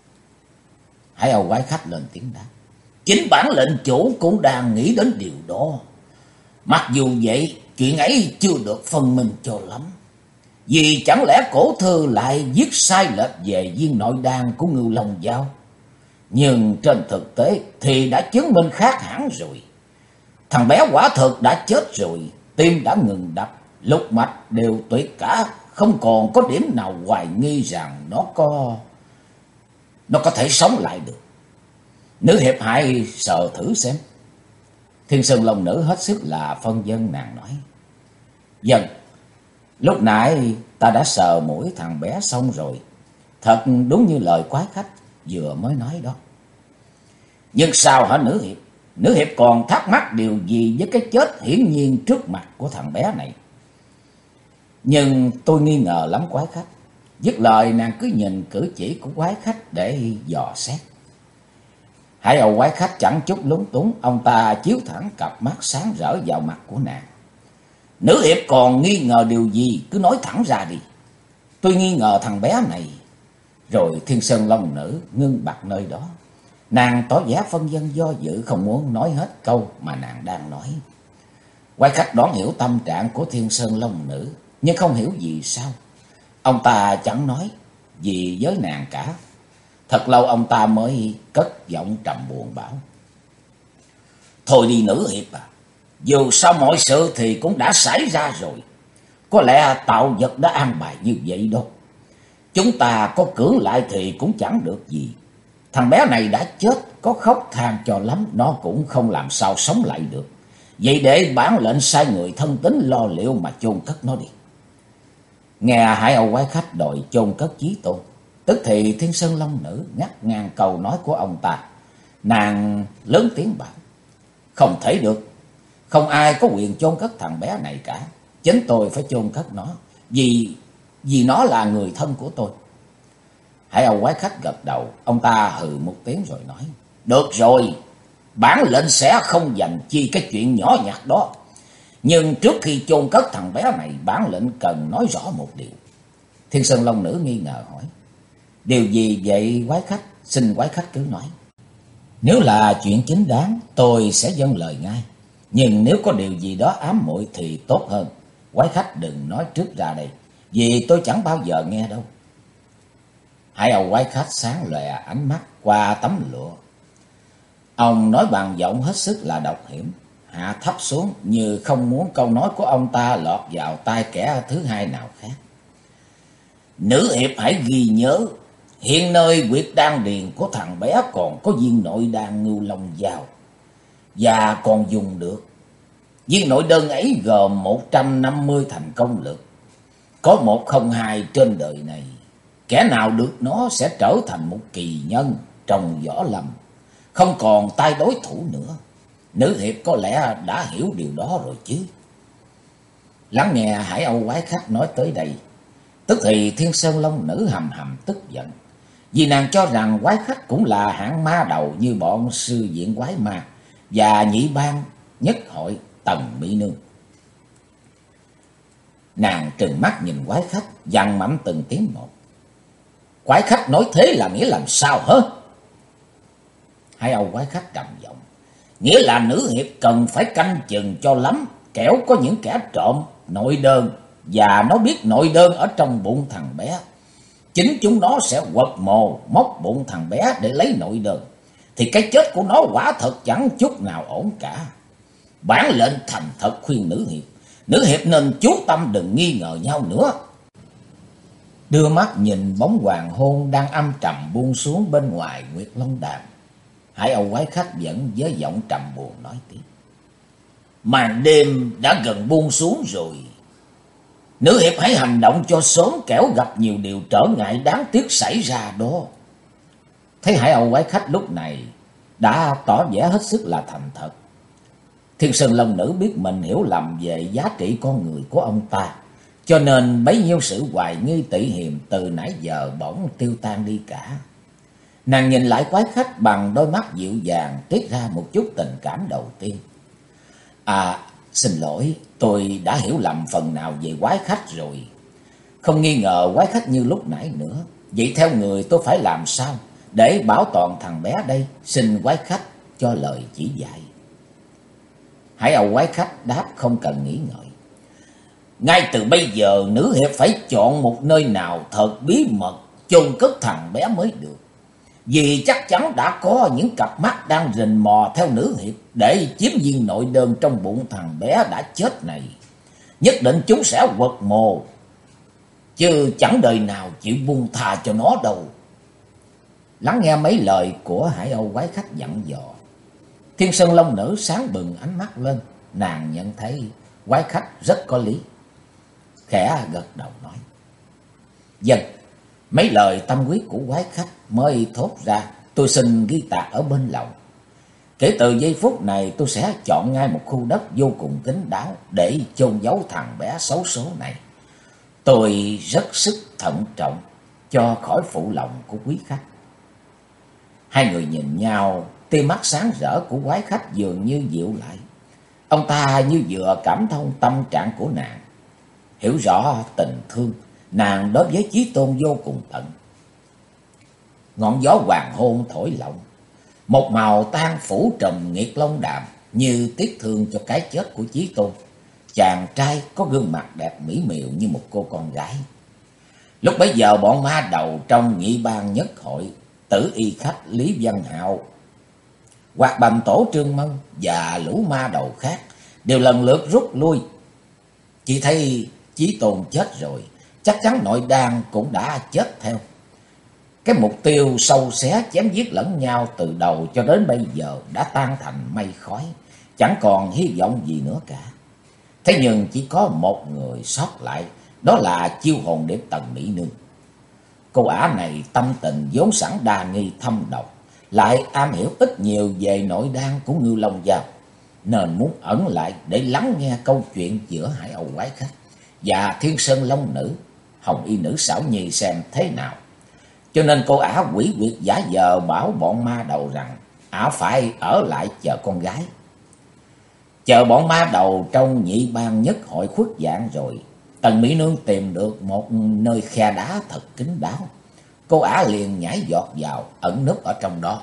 Hải Âu quái khách lên tiếng đáp. Chính bản lệnh chủ cũng đang nghĩ đến điều đó. Mặc dù vậy, chuyện ấy chưa được phân minh cho lắm. Vì chẳng lẽ cổ thư lại viết sai lệch về viên nội đan của ngưu long dao? Nhưng trên thực tế thì đã chứng minh khác hẳn rồi. Thằng bé quả thực đã chết rồi, tim đã ngừng đập, lục mạch đều tuyệt cả, không còn có điểm nào hoài nghi rằng nó có thể sống lại được. Nữ hiệp hãy sờ thử xem. Thiên Sơn Long Nữ hết sức là phân vân, nàng nói. Vâng, lúc nãy ta đã sờ mũi thằng bé xong rồi. Thật đúng như lời quái khách vừa mới nói đó. Nhưng sao hả nữ hiệp? Nữ hiệp còn thắc mắc điều gì với cái chết hiển nhiên trước mặt của thằng bé này? Nhưng tôi nghi ngờ lắm quái khách. Dứt lời nàng cứ nhìn cử chỉ của quái khách để dò xét. Hải Âu quái khách chẳng chút lúng túng, ông ta chiếu thẳng cặp mắt sáng rỡ vào mặt của nàng. Nữ hiệp còn nghi ngờ điều gì cứ nói thẳng ra đi. Tôi nghi ngờ thằng bé này. Rồi Thiên Sơn Long Nữ ngưng bặt nơi đó. Nàng tỏ vẻ phân vân do dự, không muốn nói hết câu mà nàng đang nói. Quái khách đoán hiểu tâm trạng của Thiên Sơn Long Nữ, nhưng không hiểu vì sao ông ta chẳng nói gì với nàng cả. Thật lâu ông ta mới cất giọng trầm buồn bảo. Thôi đi nữ hiệp à, dù sao mọi sự thì cũng đã xảy ra rồi. Có lẽ tạo vật đã an bài như vậy đó. Chúng ta có cưỡng lại thì cũng chẳng được gì. Thằng bé này đã chết, có khóc than cho lắm, nó cũng không làm sao sống lại được. Vậy để bản lệnh sai người thân tín lo liệu mà chôn cất nó đi. Nghe Hải Âu quái khách đòi chôn cất Chí Tôn, tức thì Thiên Sơn Long Nữ ngắt ngang câu nói của ông ta. Nàng lớn tiếng bảo. Không thể được. Không ai có quyền chôn cất thằng bé này cả. Chính tôi phải chôn cất nó. Vì nó là người thân của tôi. Hải Âu quái khách gật đầu. Ông ta hừ một tiếng rồi nói. Được rồi. Bản lệnh sẽ không dành chi cái chuyện nhỏ nhặt đó. Nhưng trước khi chôn cất thằng bé này, bản lệnh cần nói rõ một điều. Thiên Sơn Long Nữ nghi ngờ hỏi. Điều gì vậy quái khách? Xin quái khách cứ nói. Nếu là chuyện chính đáng, tôi sẽ dâng lời ngay. Nhưng nếu có điều gì đó ám muội thì tốt hơn. Quái khách đừng nói trước ra đây, vì tôi chẳng bao giờ nghe đâu. Hải Âu quái khách sáng lòe ánh mắt qua tấm lụa. Ông nói bằng giọng hết sức là độc hiểm, hạ thấp xuống như không muốn câu nói của ông ta lọt vào tai kẻ thứ hai nào khác. Nữ hiệp hãy ghi nhớ, hiện nơi huyệt đan điền của thằng bé còn có viên nội đan ngưu long dao, và còn dùng được. Viên nội đơn ấy gồm 150 thành công lực. Có 102 trên đời này, kẻ nào được nó sẽ trở thành một kỳ nhân trong võ lâm, không còn tay đối thủ nữa. Nữ hiệp có lẽ đã hiểu điều đó rồi chứ. Lắng nghe Hải Âu quái khách nói tới đây, tức thì Thiên Sơn Long Nữ hầm hầm tức giận, vì nàng cho rằng quái khách cũng là hạng ma đầu như bọn sư viện quái ma và nhị bang nhất hội Tần Mỹ Nương. Nàng trừng mắt nhìn quái khách, dằn mạnh từng tiếng một. Quái khách nói thế là nghĩa làm sao hả? Hải Âu quái khách trầm giọng. Nghĩa là nữ hiệp cần phải canh chừng cho lắm, kẻo có những kẻ trộm nội đơn, và nó biết nội đơn ở trong bụng thằng bé. Chính chúng nó sẽ quật mồ móc bụng thằng bé để lấy nội đơn, thì cái chết của nó quả thật chẳng chút nào ổn cả. Bản lệnh thành thật khuyên nữ hiệp nên chú tâm đừng nghi ngờ nhau nữa. Đưa mắt nhìn bóng hoàng hôn đang âm trầm buông xuống bên ngoài Nguyệt Long Đàm, Hải Âu quái khách vẫn với giọng trầm buồn nói tiếp. Màn đêm đã gần buông xuống rồi, nữ hiệp hãy hành động cho sớm, kẻo gặp nhiều điều trở ngại đáng tiếc xảy ra đó. Thấy Hải Âu quái khách lúc này đã tỏ vẻ hết sức là thành thật. Thiên Sơn Long Nữ biết mình hiểu lầm về giá trị con người của ông ta, cho nên bấy nhiêu sự hoài nghi tị hiềm từ nãy giờ bỗng tiêu tan đi cả. Nàng nhìn lại quái khách bằng đôi mắt dịu dàng, tiết ra một chút tình cảm đầu tiên. Xin lỗi, tôi đã hiểu lầm phần nào về quái khách rồi. Không nghi ngờ quái khách như lúc nãy nữa. Vậy theo người tôi phải làm sao để bảo toàn thằng bé đây? Xin quái khách cho lời chỉ dạy. Hải Âu quái khách đáp không cần nghĩ ngợi. Ngay từ bây giờ nữ hiệp phải chọn một nơi nào thật bí mật chôn cất thằng bé mới được. Vì chắc chắn đã có những cặp mắt đang rình mò theo nữ hiệp để chiếm viên nội đơn trong bụng thằng bé đã chết này. Nhất định chúng sẽ quật mồ, chứ chẳng đời nào chịu buông tha cho nó đâu. Lắng nghe mấy lời của Hải Âu quái khách dặn dò, Thiên Sơn Long Nữ sáng bừng ánh mắt lên. Nàng nhận thấy quái khách rất có lý, khẽ gật đầu nói. Vâng, mấy lời tâm huyết của quái khách mới thốt ra tôi xin ghi tạc ở bên lòng. Kể từ giây phút này tôi sẽ chọn ngay một khu đất vô cùng kín đáo để chôn giấu thằng bé xấu số này. Tôi rất sức thận trọng cho khỏi phụ lòng của quý khách. Hai người nhìn nhau, tia mắt sáng rỡ của quái khách dường như dịu lại. Ông ta như vừa cảm thông tâm trạng của nàng, hiểu rõ tình thương nàng đối với Chí Tôn vô cùng tận. Ngọn gió hoàng hôn thổi lộng, một màu tan phủ trùm Nguyệt Long Đàm như tiếc thương cho cái chết của Chí Tôn. Chàng trai có gương mặt đẹp mỹ miều như một cô con gái. Lúc bấy giờ bọn ma đầu trong nhị bang nhất hội, Tử Y khách Lý Văn Hạo, Hoạt Bành Tổ Trương Mân và lũ ma đầu khác đều lần lượt rút lui. Chỉ thấy Chí Tôn chết rồi, chắc chắn nội đan cũng đã chết theo. Cái mục tiêu sâu xé chém giết lẫn nhau từ đầu cho đến bây giờ đã tan thành mây khói, chẳng còn hy vọng gì nữa cả. Thế nhưng chỉ có một người sót lại, đó là chiêu hồn điệp Tần Mỹ Nương. Cô ả này tâm tình vốn sẵn đa nghi thâm độc, lại am hiểu ít nhiều về nội đan của Ngưu Long Giao, nên muốn ẩn lại để lắng nghe câu chuyện giữa Hải Âu quái khách và Thiên Sơn Long Nữ, Hồng Y Nữ Xảo Nhi xem thế nào. Cho nên cô ả quỷ quyệt giả vờ bảo bọn ma đầu rằng ả phải ở lại chờ con gái. Chờ bọn ma đầu trong nhị bang nhất hội khuất dạng rồi, Tần Mỹ Nương tìm được một nơi khe đá thật kín đáo. Cô ả liền nhảy giọt vào, ẩn núp ở trong đó.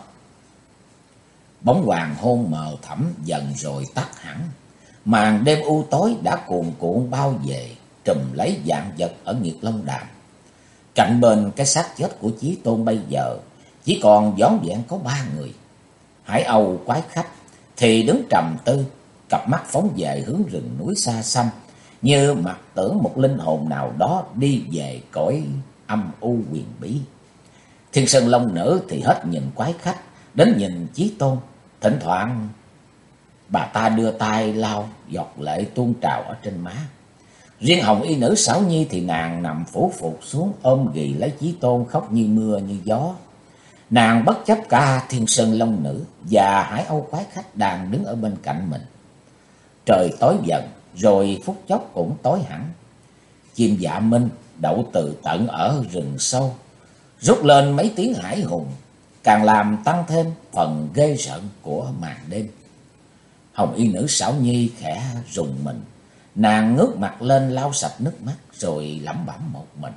Bóng hoàng hôn mờ thẳm dần rồi tắt hẳn. Màn đêm u tối đã cuồn cuộn bao về, trùm lấy vạn vật ở Nguyệt Long Đàm. Cạnh bên cái xác chết của Chí Tôn bây giờ chỉ còn vỏn vẹn có ba người. Hải Âu quái khách thì đứng trầm tư, cặp mắt phóng về hướng rừng núi xa xăm, như mặc tưởng một linh hồn nào đó đi về cõi âm u huyền bí. Thiên Sơn Long Nữ thì hết nhìn quái khách đến nhìn Chí Tôn. Thỉnh thoảng bà ta đưa tay lau giọt lệ tuôn trào ở trên má. Riêng Hồng Y Nữ Xảo Nhi thì nàng nằm phủ phục xuống ôm ghì lấy Chí Tôn, khóc như mưa như gió. Nàng bất chấp cả Thiên Sơn Long Nữ và Hải Âu quái khách đang đứng ở bên cạnh mình. Trời tối dần, rồi phút chốc cũng tối hẳn. Chim Dạ Minh đậu từ tận ở rừng sâu, rút lên mấy tiếng hải hùng, càng làm tăng thêm phần ghê rợn của màn đêm. Hồng y nữ Sảo Nhi khẽ rùng mình, nàng ngước mặt lên lau sạch nước mắt rồi lẩm bẩm một mình.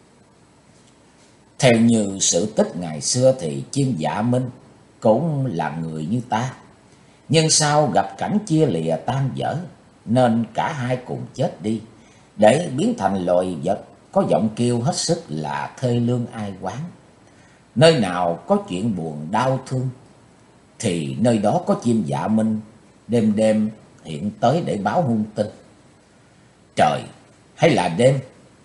Theo như sự tích ngày xưa thì chim Dạ Minh cũng là người như ta, nhưng sau gặp cảnh chia lìa tan vỡ nên cả hai cùng chết đi, để biến thành loài vật có giọng kêu hết sức là thê lương ai oán. Nơi nào có chuyện buồn đau thương thì nơi đó có chim Dạ Minh đêm đêm hiện tới để báo hung tin. Trời hay là đêm,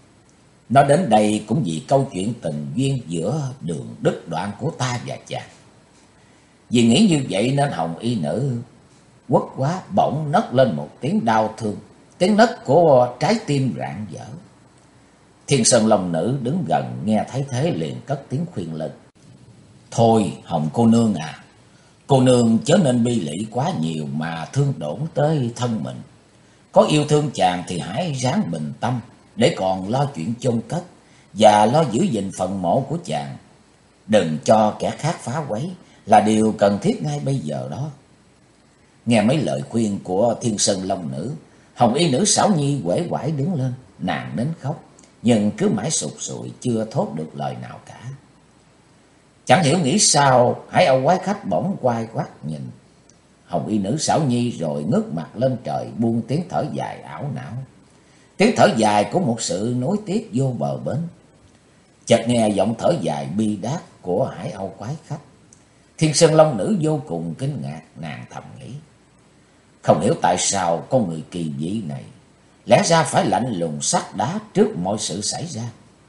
nó đến đây cũng vì câu chuyện tình duyên giữa đường đứt đoạn của ta và chàng. Vì nghĩ như vậy nên hồng y nữ quất quá bỗng nấc lên một tiếng đau thương, tiếng nấc của trái tim rạn vỡ. Thiên Sơn Long nữ đứng gần nghe thấy thế liền cất tiếng khuyên lên. Thôi Hồng cô nương à, cô nương chớ nên bi lụy quá nhiều mà thương tổn tới thân mình. Có yêu thương chàng thì hãy ráng bình tâm để còn lo chuyện chôn cất và lo giữ gìn phần mộ của chàng. Đừng cho kẻ khác phá quấy là điều cần thiết ngay bây giờ đó. Nghe mấy lời khuyên của Thiên Sơn Long nữ, hồng y nữ Sảo Nhi uể oải đứng lên, nàng đến khóc nhưng cứ mãi sụt sùi chưa thốt được lời nào cả. Chẳng hiểu nghĩ sao Hải Âu quái khách bỗng quay quắt nhìn hồng y nữ Sảo Nhi rồi ngước mặt lên trời buông tiếng thở dài ảo não. Tiếng thở dài của một sự nối tiếc vô bờ bến. Chợt nghe giọng thở dài bi đát của Hải Âu quái khách. Thiên Sơn Long nữ vô cùng kinh ngạc, nàng thầm nghĩ. Không hiểu tại sao con người kỳ dị này lẽ ra phải lạnh lùng sắt đá trước mọi sự xảy ra.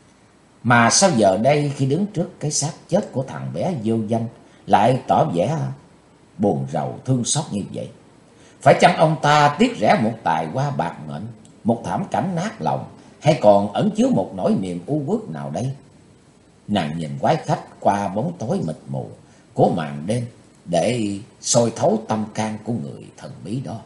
Mà sao giờ đây khi đứng trước cái xác chết của thằng bé vô danh lại tỏ vẻ buồn rầu thương xót như vậy? Phải chăng ông ta tiếc rẻ một tài hoa bạc mệnh, một thảm cảnh nát lòng, hay còn ẩn chứa một nỗi niềm u uất nào đây? Nàng nhìn quái khách qua bóng tối mịt mù của màn đêm để soi thấu tâm can của người thần bí đó.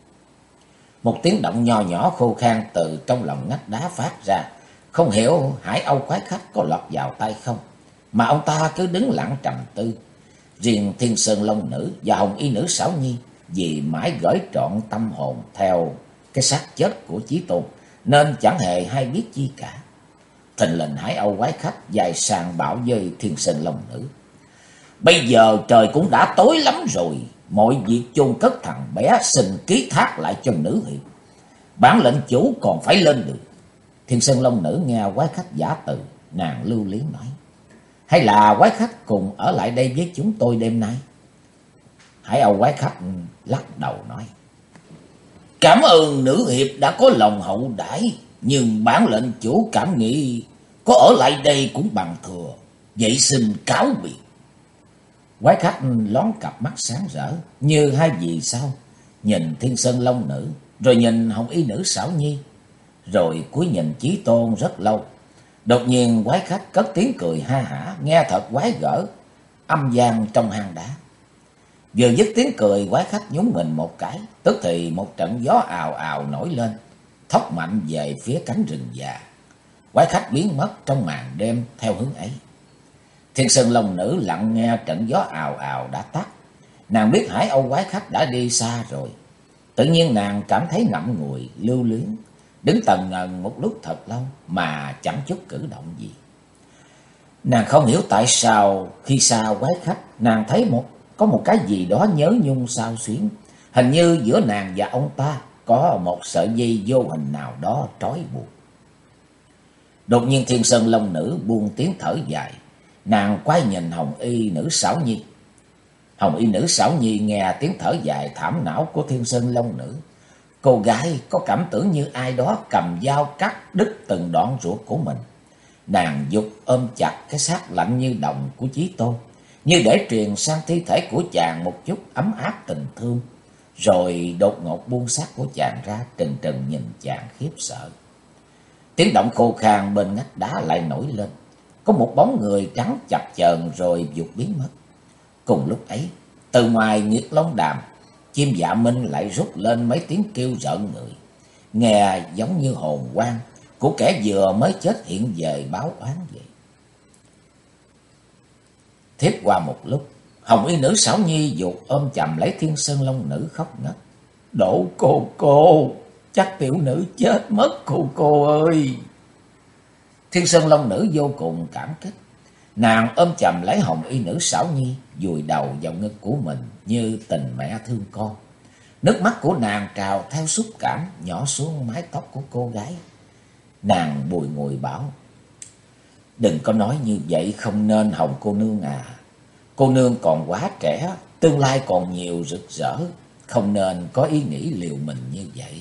Một tiếng động nho nhỏ khô khan từ trong lòng ngách đá phát ra. Không hiểu Hải Âu quái khách có lọt vào tay không, mà ông ta cứ đứng lặng trầm tư. Riêng Thiên Sơn Long nữ và hồng y nữ Sảo Nhi vì mãi gửi trọn tâm hồn theo cái xác chết của Chí Tôn nên chẳng hề hay biết chi cả. Thình lình Hải Âu quái khách dài sàng bảo với Thiên Sơn Long nữ. Bây giờ trời cũng đã tối lắm rồi, mọi việc chôn cất thằng bé xin ký thác lại cho nữ hiệp. Bản lệnh chủ còn phải lên được. Thiên Sơn Long nữ nghe quái khách giả từ, nàng lưu luyến nói. Hay là quái khách cùng ở lại đây với chúng tôi đêm nay? Hải Âu quái khách lắc đầu nói. Cảm ơn nữ hiệp đã có lòng hậu đãi, nhưng bản lệnh chủ cảm nghĩ có ở lại đây cũng bằng thừa. Vậy xin cáo biệt. Quái khách lón cặp mắt sáng rỡ như hai vì sao, nhìn Thiên Sơn Long nữ, rồi nhìn hồng y nữ Sảo Nhi, rồi cúi nhìn Chí Tôn rất lâu. Đột nhiên quái khách cất tiếng cười ha hả, nghe thật quái gở, âm vang trong hang đá. Vừa dứt tiếng cười, quái khách nhún mình một cái, tức thì một trận gió ào ào nổi lên, thốc mạnh về phía cánh rừng già. Quái khách biến mất trong màn đêm theo hướng ấy. Thiên Sơn Long nữ lặng nghe trận gió ào ào đã tắt. Nàng biết Hải Âu quái khách đã đi xa rồi. Tự nhiên nàng cảm thấy ngậm ngùi, lưu luyến, đứng tần ngần một lúc thật lâu mà chẳng chút cử động gì. Nàng không hiểu tại sao khi xa quái khách, nàng thấy có một cái gì đó nhớ nhung xao xuyến. Hình như giữa nàng và ông ta có một sợi dây vô hình nào đó trói buộc. Đột nhiên Thiên Sơn Long nữ buông tiếng thở dài. Nàng quay nhìn hồng y nữ Sảo Nhi. Hồng y nữ Sảo Nhi nghe tiếng thở dài thảm não của Thiên Sơn Long nữ. Cô gái có cảm tưởng như ai đó cầm dao cắt đứt từng đoạn ruột của mình. Nàng giục ôm chặt cái xác lạnh như đồng của Chí Tôn, như để truyền sang thi thể của chàng một chút ấm áp tình thương. Rồi đột ngột buông xác của chàng ra, trừng trừng nhìn chàng khiếp sợ. Tiếng động khô khan bên ngách đá lại nổi lên. Có một bóng người trắng chập chờn rồi vụt biến mất. Cùng lúc ấy, từ ngoài Nguyệt Long Đàm, chim Dạ Minh lại rút lên mấy tiếng kêu rợn người. nghe giống như hồn oan của kẻ vừa mới chết hiện về báo oán vậy. Thiếp qua một lúc, hồng y nữ Sảo Nhi vụt ôm chầm lấy Thiên Sơn Long Nữ khóc ngất. Đỗ cô, chắc tiểu nữ chết mất cô ơi. Thiên Sơn Long Nữ vô cùng cảm kích. Nàng ôm chầm lấy hồng y nữ Sảo Nhi, vùi đầu vào ngực của mình như tình mẹ thương con. Nước mắt của nàng trào theo xúc cảm nhỏ xuống mái tóc của cô gái. Nàng bùi ngùi bảo: đừng có nói như vậy không nên Hồng cô nương à. Cô nương còn quá trẻ, tương lai còn nhiều rực rỡ, không nên có ý nghĩ liều mình như vậy.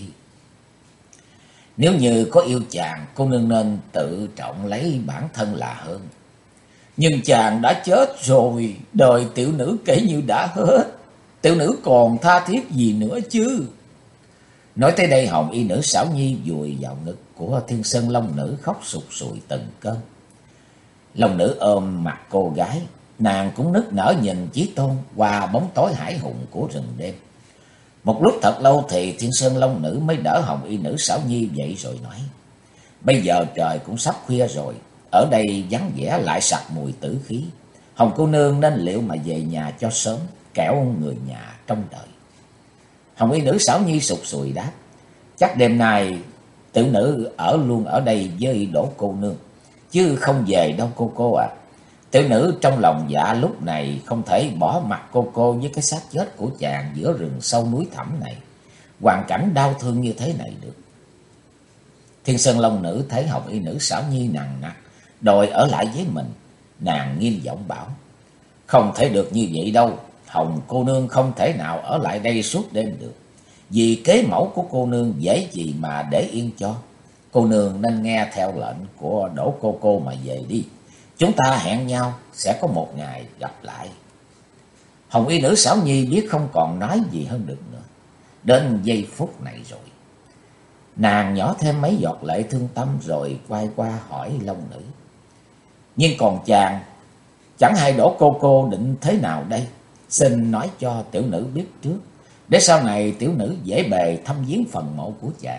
Nếu như có yêu chàng, cô nương nên tự trọng lấy bản thân là hơn. Nhưng chàng đã chết rồi, đời tiểu nữ kể như đã hết. Tiểu nữ còn tha thiết gì nữa chứ. Nói tới đây, hồng y nữ Sảo Nhi vùi vào ngực của Thiên Sơn Long Nữ khóc sụt sùi từng cơn. Long Nữ ôm mặt cô gái, nàng cũng nức nở nhìn Chí Tôn qua bóng tối hải hùng của rừng đêm. Một lúc thật lâu thì Thiên Sơn Long Nữ mới đỡ hồng y nữ Sảo Nhi dậy rồi nói: bây giờ trời cũng sắp khuya rồi, ở đây vắng vẻ lại sặc mùi tử khí. Hồng cô nương nên liệu mà về nhà cho sớm, kẻo người nhà trông đợi. Hồng y nữ Sảo Nhi sụt sùi đáp: chắc đêm nay tiểu nữ ở luôn ở đây với Đỗ cô nương, chứ không về đâu cô à. Tiểu nữ trong lòng dạ lúc này không thể bỏ mặt cô với cái xác chết của chàng giữa rừng sâu núi thẳm này, hoàn cảnh đau thương như thế này được. Thiên Sơn Long Nữ thấy hồng y nữ Sảo Nhi nằng nặc đòi ở lại với mình, nàng nghiêm giọng bảo: không thể được như vậy đâu. Hồng cô nương không thể nào ở lại đây suốt đêm được, vì kế mẫu của cô nương dễ gì mà để yên cho. Cô nương nên nghe theo lệnh của Đỗ cô mà về đi. Chúng ta hẹn nhau sẽ có một ngày gặp lại. Hồng y nữ Sảo Nhi biết không còn nói gì hơn được nữa. Đến giây phút này rồi, nàng nhỏ thêm mấy giọt lệ thương tâm rồi quay qua hỏi Long Nữ: nhưng còn chàng, chẳng hay Đỗ cô định thế nào đây? Xin nói cho tiểu nữ biết trước, để sau này tiểu nữ dễ bề thăm viếng phần mộ của chàng.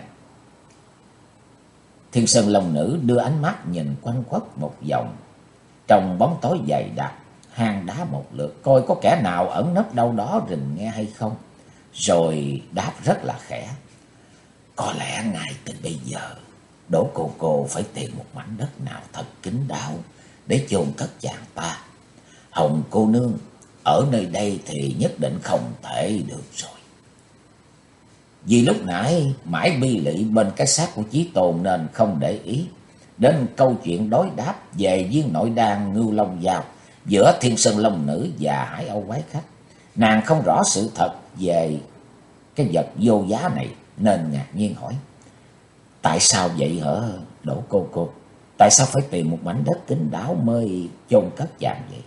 Thiên Sơn Long Nữ đưa ánh mắt nhìn quanh quất một vòng trong bóng tối dày đặc hang đá một lượt, coi có kẻ nào ẩn nấp đâu đó rình nghe hay không, rồi đáp rất là khẽ: có lẽ ngay từ bây giờ Đỗ cô phải tìm một mảnh đất nào thật kín đáo để chôn cất chàng ta. Hồng cô nương ở nơi đây thì nhất định không thể được rồi. Vì lúc nãy mãi bi lụy bên cái xác của Chí Tôn nên không để ý đến câu chuyện đối đáp về viên nội đan Ngưu Long Giao giữa Thiên Sơn Long Nữ và Hải Âu Quái Khách. Nàng không rõ sự thật về cái vật vô giá này nên ngạc nhiên hỏi: tại sao vậy hả Đỗ cô? Tại sao phải tìm một mảnh đất kín đáo mới chôn cất chàng vậy?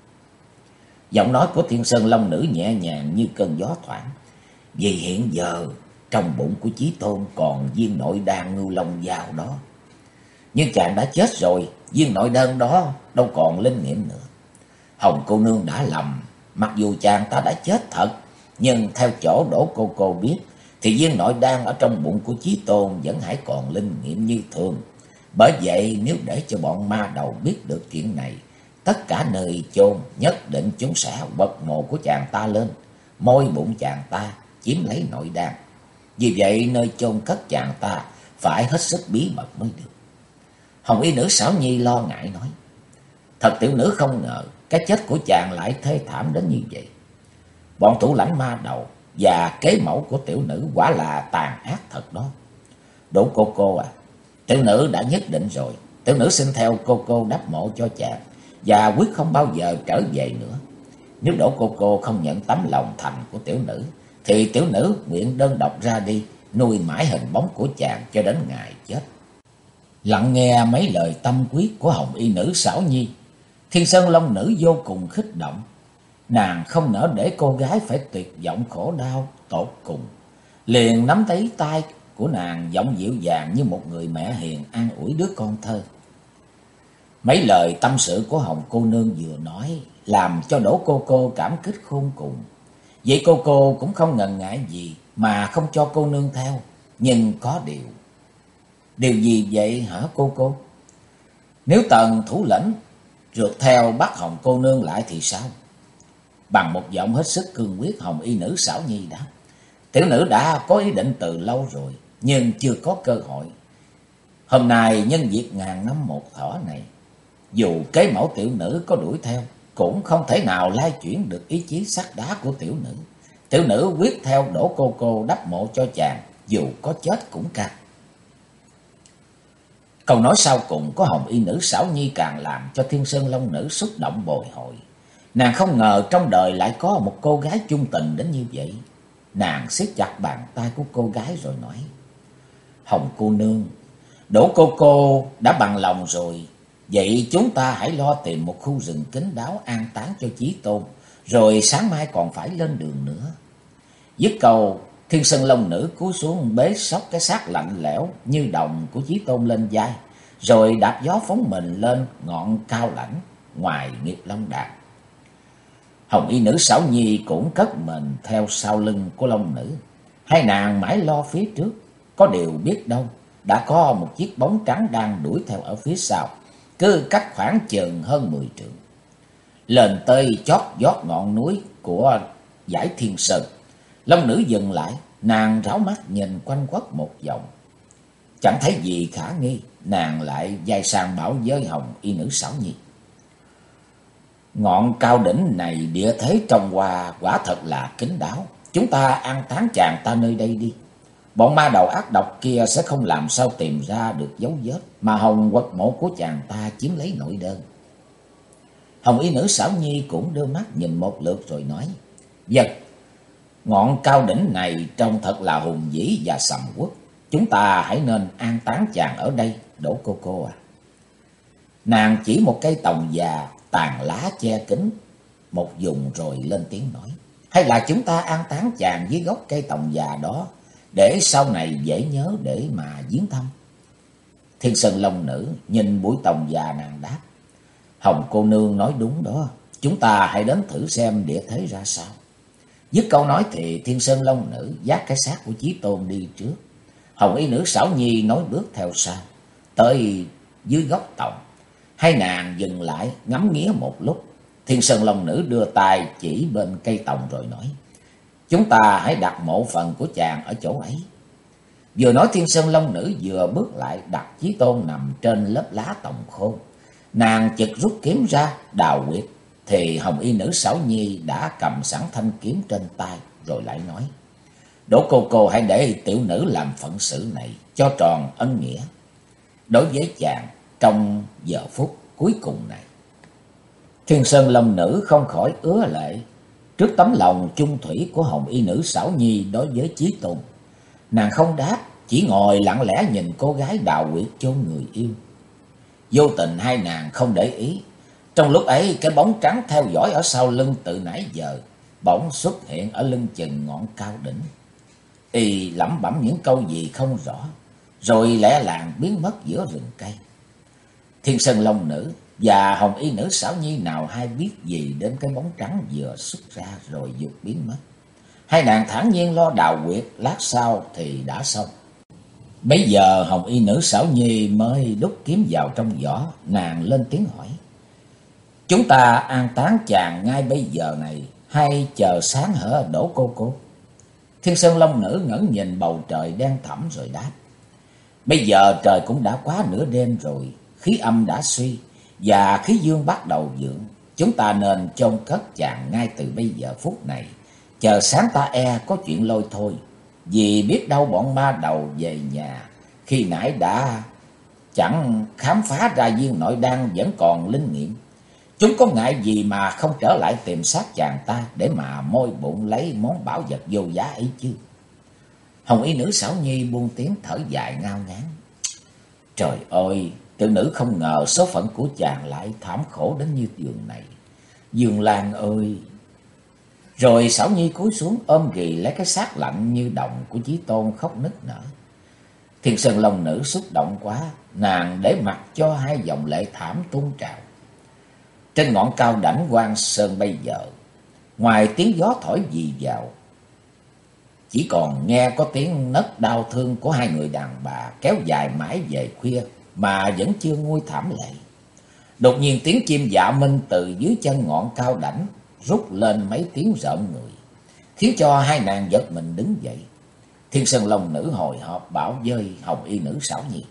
Giọng nói của Thiên Sơn Long Nữ nhẹ nhàng như cơn gió thoảng: vì hiện giờ trong bụng của Chí Tôn còn viên nội đan Ngưu Long Giao đó. Nhưng chàng đã chết rồi, viên nội đan đó đâu còn linh nghiệm nữa. Hồng cô nương đã lầm, mặc dù chàng ta đã chết thật, nhưng theo chỗ Đỗ cô biết thì viên nội đan ở trong bụng của Chí Tôn vẫn hãy còn linh nghiệm như thường. Bởi vậy nếu để cho bọn ma đầu biết được chuyện này, tất cả nơi chôn nhất định chúng sẽ bật mộ của chàng ta lên, môi bụng chàng ta, chiếm lấy nội đan. Vì vậy nơi chôn cất chàng ta phải hết sức bí mật mới được. Hồng y nữ Sảo Nhi lo ngại nói: thật tiểu nữ không ngờ cái chết của chàng lại thê thảm đến như vậy. Bọn thủ lãnh ma đầu và kế mẫu của tiểu nữ quả là tàn ác thật đó. Đỗ cô à, tiểu nữ đã nhất định rồi. Tiểu nữ xin theo cô đắp mộ cho chàng và quyết không bao giờ trở về nữa. Nếu Đỗ cô không nhận tấm lòng thành của tiểu nữ thì tiểu nữ nguyện đơn độc ra đi, nuôi mãi hình bóng của chàng cho đến ngày chết. Lặng nghe mấy lời tâm quyết của hồng y nữ Sảo Nhi, Thiên Sơn Long Nữ vô cùng khích động. Nàng không nỡ để cô gái phải tuyệt vọng khổ đau tột cùng, liền nắm lấy tay của nàng, giọng dịu dàng như một người mẹ hiền an ủi đứa con thơ. Mấy lời tâm sự của Hồng cô nương vừa nói làm cho Đỗ cô cảm kích khôn cùng. Vậy cô cũng không ngần ngại gì mà không cho cô nương theo, Nhưng có điều. Điều gì vậy hả cô? Nếu Tần thủ lĩnh rượt theo bắt Hồng cô nương lại thì sao? Bằng một giọng hết sức cương quyết, Hồng y nữ Xảo Nhi đáp. Tiểu nữ đã có ý định từ lâu rồi, nhưng chưa có cơ hội. Hôm nay nhân dịp ngàn năm một thỏ này, dù kế mẫu tiểu nữ có đuổi theo, cũng không thể nào lai chuyển được ý chí sắt đá của tiểu nữ. Tiểu nữ quyết theo Đỗ cô đắp mộ cho chàng, dù có chết cũng cam. Câu nói sau cùng của Hồng y nữ Xảo Nhi càng làm cho Thiên Sơn Long nữ xúc động bồi hồi. Nàng không ngờ trong đời lại có một cô gái chung tình đến như vậy. Nàng siết chặt bàn tay của cô gái rồi nói. Hồng cô nương, Đỗ cô đã bằng lòng rồi. Vậy chúng ta hãy lo tìm một khu rừng kín đáo an táng cho Chí Tôn. Rồi sáng mai còn phải lên đường nữa. Dứt câu, Thiên Sơn Long nữ cúi xuống bế xốc cái xác lạnh lẽo như đồng của Chí Tôn lên vai. Rồi đạp gió phóng mình lên ngọn cao lãnh ngoài Nghiệp Long Đàn. Hồng y nữ Xảo Nhi cũng cất mình theo sau lưng của Long nữ. Hai nàng mãi lo phía trước, có điều biết đâu đã có một chiếc bóng trắng đang đuổi theo ở phía sau, cứ cách khoảng chừng hơn 10 trượng. Lên tới chót vót ngọn núi của dãy Thiên Sơn, Long nữ dừng lại, nàng ráo mắt nhìn quanh quất một vòng. Chẳng thấy gì khả nghi, nàng lại dai sang bảo với Hồng y nữ Xảo Nhi. Ngọn cao đỉnh này địa thế trông qua quả thật là kín đáo. Chúng ta an táng chàng ta nơi đây đi. Bọn ma đầu ác độc kia sẽ không làm sao tìm ra được dấu vết mà hồng quật mộ của chàng ta chiếm lấy nội đơn. Hồng y nữ Xảo Nhi cũng đưa mắt nhìn một lượt rồi nói. Vâng, ngọn cao đỉnh này trông thật là hùng vĩ và sầm uất. Chúng ta hãy nên an táng chàng ở đây, Đỗ cô à. Nàng chỉ một cây tòng già tàn lá che kín một vùng rồi lên tiếng nói. Hay là chúng ta an táng chàng dưới gốc cây tòng già đó, để sau này dễ nhớ để mà viếng thăm. Thiên Sơn Long nữ nhìn bụi tòng già, nàng đáp. Hồng cô nương nói đúng đó, chúng ta hãy đến thử xem địa thế ra sao. Dứt câu nói thì Thiên Sơn Long nữ vác cái xác của Chí Tôn đi trước. Hồng y nữ Xảo Nhi nói bước theo sau. Tới dưới gốc tòng, hai nàng dừng lại ngắm nghía một lúc. Thiên Sơn Long nữ đưa tay chỉ bên cây tòng rồi nói. Chúng ta hãy đặt mộ phần của chàng ở chỗ ấy. Vừa nói Thiên Sơn Long nữ vừa bước lại đặt Chí Tôn nằm trên lớp lá tòng khô. Nàng chực rút kiếm ra đào huyệt, thì Hồng y nữ Xảo Nhi đã cầm sẵn thanh kiếm trên tay rồi lại nói. Đỗ cô hãy để tiểu nữ làm phận sự này cho tròn ân nghĩa đối với chàng trong giờ phút cuối cùng này. Thiên Sơn Long nữ không khỏi ứa lệ trước tấm lòng chung thủy của Hồng y nữ Xảo Nhi đối với Chí Tôn. Nàng không đáp, chỉ ngồi lặng lẽ nhìn cô gái đào huyệt chôn người yêu. Vô tình hai nàng không để ý. Trong lúc ấy, cái bóng trắng theo dõi ở sau lưng từ nãy giờ bỗng xuất hiện ở lưng chừng ngọn cao đỉnh. Y lẩm bẩm những câu gì không rõ, rồi lẻ làng biến mất giữa rừng cây. Thiên Sơn Long nữ và Hồng y nữ Xảo Nhi nào hay biết gì đến cái bóng trắng vừa xuất ra rồi vụt biến mất. Hai nàng thản nhiên lo đào huyệt, lát sau thì đã xong. Bấy giờ Hồng y nữ Xảo Nhi mới đút kiếm vào trong vỏ, nàng lên tiếng hỏi. Chúng ta an táng chàng ngay bây giờ này, hay chờ sáng hả Đỗ cô? Thiên Sơn Long nữ ngẩng nhìn bầu trời đen thẳm rồi đáp. Bây giờ trời cũng đã quá nửa đêm rồi, khí âm đã suy và khí dương bắt đầu vượng. Chúng ta nên chôn cất chàng ngay từ bây giờ phút này, chờ sáng ta có chuyện lôi thôi. Vì biết đâu bọn ma đầu về nhà khi nãy đã chẳng khám phá ra viên nội đan vẫn còn linh nghiệm. Chúng có ngại gì mà không trở lại tìm xác chàng ta để mà môi bụng lấy món bảo vật vô giá ấy chứ. Hồng y nữ Xảo Nhi buông tiếng thở dài ngao ngán. Trời ơi, tiểu nữ không ngờ số phận của chàng lại thảm khổ đến như giường này. Dương Lan ơi! Rồi Xảo Nhi cúi xuống ôm ghì lấy cái xác lạnh như đồng của Chí Tôn khóc nức nở. Thiên Sơn Long nữ xúc động quá, nàng để mặc cho hai dòng lệ thảm tuôn trào. Trên ngọn cao đảnh Quan Sơn bây giờ, ngoài tiếng gió thổi vì vào, chỉ còn nghe có tiếng nấc đau thương của hai người đàn bà kéo dài mãi về khuya mà vẫn chưa nguôi thảm lệ. Đột nhiên tiếng chim dạ minh từ dưới chân ngọn cao đảnh rút lên mấy tiếng rợn người, khiến cho hai nàng giật mình đứng dậy. Thiên Sơn Long Nữ hồi hộp bảo với Hồng Y Nữ Xảo Nhi: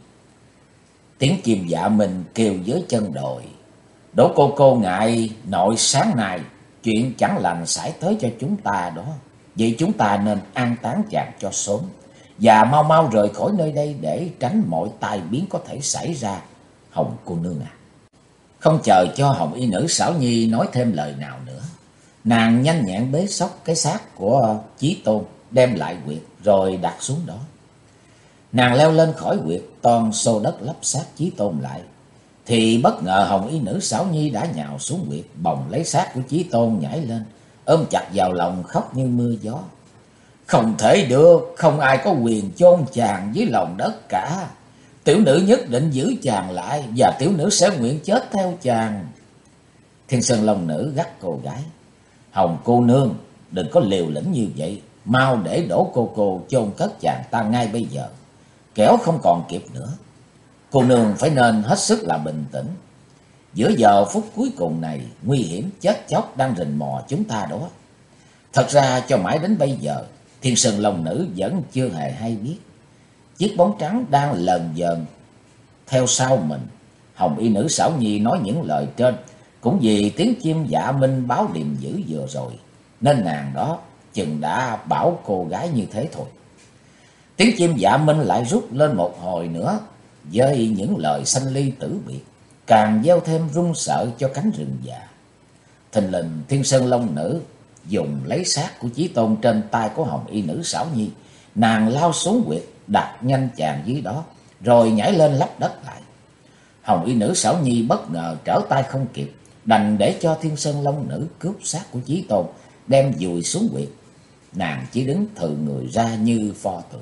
tiếng chim dạ minh kêu dưới chân đồi, đỗ cô ngại nội sáng nay chuyện chẳng lành xảy tới cho chúng ta đó. Vậy chúng ta nên an táng chàng cho sớm, và mau mau rời khỏi nơi đây để tránh mọi tai biến có thể xảy ra, Hồng cô nương à. Không chờ cho Hồng Y Nữ Xảo Nhi nói thêm lời nào nữa, nàng nhanh nhẹn bế xốc cái xác của Chí Tôn đem lại huyệt rồi đặt xuống đó. Nàng leo lên khỏi huyệt, toàn xô đất lấp xác Chí Tôn lại, thì bất ngờ Hồng Y Nữ Xảo Nhi đã nhào xuống huyệt, bồng lấy xác của Chí Tôn nhảy lên, ôm chặt vào lòng khóc như mưa gió. Không thể được, không ai có quyền chôn chàng dưới lòng đất cả. Tiểu nữ nhất định giữ chàng lại, và tiểu nữ sẽ nguyện chết theo chàng. Thiên Sơn Long Nữ gắt cô gái: Hồng cô nương, đừng có liều lĩnh như vậy, mau để đỗ cô chôn cất chàng ta ngay bây giờ, kẻo không còn kịp nữa. Cô nương phải nên hết sức là bình tĩnh. Giữa giờ phút cuối cùng này, nguy hiểm chết chóc đang rình mò chúng ta đó. Thật ra cho mãi đến bây giờ, Thiên Sơn Long Nữ vẫn chưa hề hay biết chiếc bóng trắng đang lần dần theo sau mình. Hồng Y Nữ Xảo Nhi nói những lời trên cũng vì tiếng chim dạ minh báo điềm dữ vừa rồi, nên nàng đó chừng đã bảo cô gái như thế thôi. Tiếng chim dạ minh lại rút lên một hồi nữa với những lời sanh ly tử biệt, càng gieo thêm run sợ cho cánh rừng già. Thình lình Thiên Sơn Long Nữ dùng lấy xác của Chí Tôn trên tay của Hồng Y Nữ Xảo Nhi, nàng lao xuống huyệt đặt nhanh chàng dưới đó rồi nhảy lên lấp đất lại. Hồng Y Nữ Xảo Nhi bất ngờ trở tay không kịp, đành để cho Thiên Sơn Long Nữ cướp xác của Chí Tôn đem vùi xuống huyệt. Nàng chỉ đứng thừ người ra như pho tượng.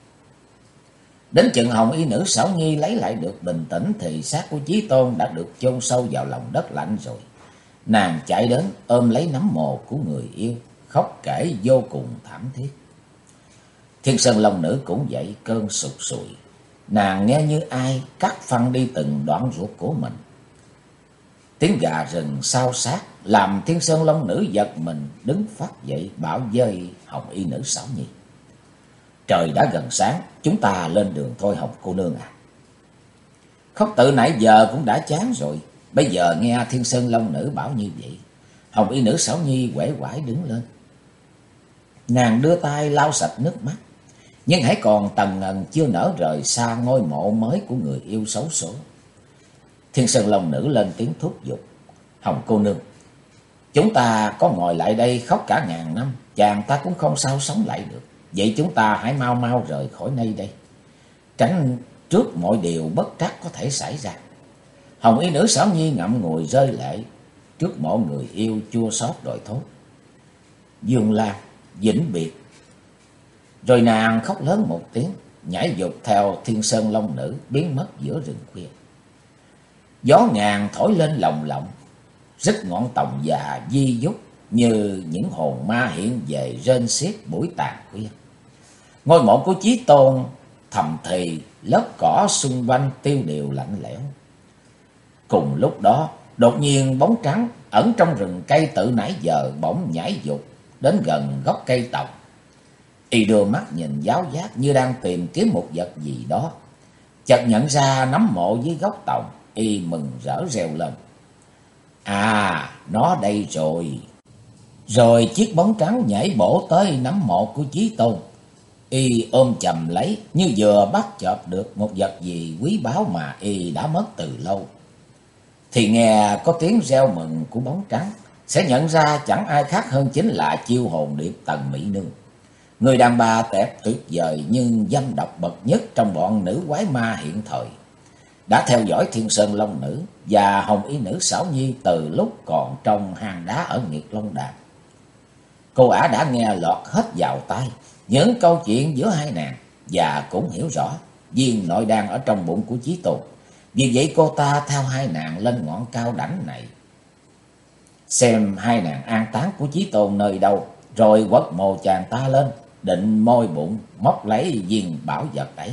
Đến chừng Hồng Y Nữ Xảo Nhi lấy lại được bình tĩnh thì xác của Chí Tôn đã được chôn sâu vào lòng đất lạnh rồi. Nàng chạy đến ôm lấy nấm mồ của người yêu, khóc kể vô cùng thảm thiết. Thiên Sơn Long Nữ cũng vậy, cơn sụt sùi. Nàng nghe như ai cắt phăng đi từng đoạn ruột của mình. Tiếng gà rừng xao xát làm Thiên Sơn Long Nữ giật mình đứng phát dậy, bảo với Hồng Y Nữ Xảo Nhi: Trời đã gần sáng, chúng ta lên đường thôi Hồng cô nương à. Khóc từ nãy giờ cũng đã chán rồi, bây giờ nghe Thiên Sơn Long Nữ bảo như vậy, Hồng Y Nữ Xảo Nhi uể oải đứng lên. Nàng đưa tay lau sạch nước mắt, nhưng hãy còn tần ngần chưa nỡ rời xa ngôi mộ mới của người yêu xấu số. Thiên Sơn Long Nữ lên tiếng thúc giục: Hồng cô nương, chúng ta có ngồi lại đây khóc cả ngàn năm, chàng ta cũng không sao sống lại được. Vậy chúng ta hãy mau mau rời khỏi nơi đây, tránh trước mọi điều bất trắc có thể xảy ra. Hồng Y Nữ Xảo Nhi ngậm ngùi rơi lệ trước mộ người yêu, chua xót đòi thốt: Dương Lan vĩnh biệt. Rồi nàng khóc lớn một tiếng, nhảy dục theo Thiên Sơn Long Nữ biến mất giữa rừng khuya. Gió ngàn thổi lên lồng lộng, rít ngọn tòng già di dúc như những hồn ma hiện về rên xiết buổi tàn khuya. Ngôi mộ của Chí Tôn thầm thì, lớp cỏ xung quanh tiêu điều lạnh lẽo. Cùng lúc đó, đột nhiên bóng trắng ẩn trong rừng cây từ nãy giờ bỗng nhảy dục đến gần gốc cây tòng. Y đưa mắt nhìn giáo giác như đang tìm kiếm một vật gì đó. Chợt nhận ra nấm mộ dưới gốc tòng, y mừng rỡ reo lên: À, nó đây rồi. Rồi chiếc bóng trắng nhảy bổ tới nấm mộ của Chí Tôn. Y ôm chầm lấy như vừa bắt chợp được một vật gì quý báu mà y đã mất từ lâu. Thì nghe có tiếng reo mừng của bóng trắng, sẽ nhận ra chẳng ai khác hơn chính là chiêu hồn điệp Tần Mỹ Nương, người đàn bà đẹp tuyệt vời nhưng dâm độc bậc nhất trong bọn nữ quái ma hiện thời, đã theo dõi Thiên Sơn Long Nữ và Hồng Y Nữ Xảo Nhi từ lúc còn trong hang đá ở Nghiệt Long Đàm. Cô ả đã nghe lọt hết vào tai những câu chuyện giữa hai nàng và cũng hiểu rõ viên nội đang ở trong bụng của Chí Tôn. Vì vậy cô ta theo hai nàng lên ngọn cao đảnh này, xem hai nàng an táng của Chí Tôn nơi đâu, rồi quất mồ chàng ta lên định môi bụng móc lấy viên bảo vật ấy.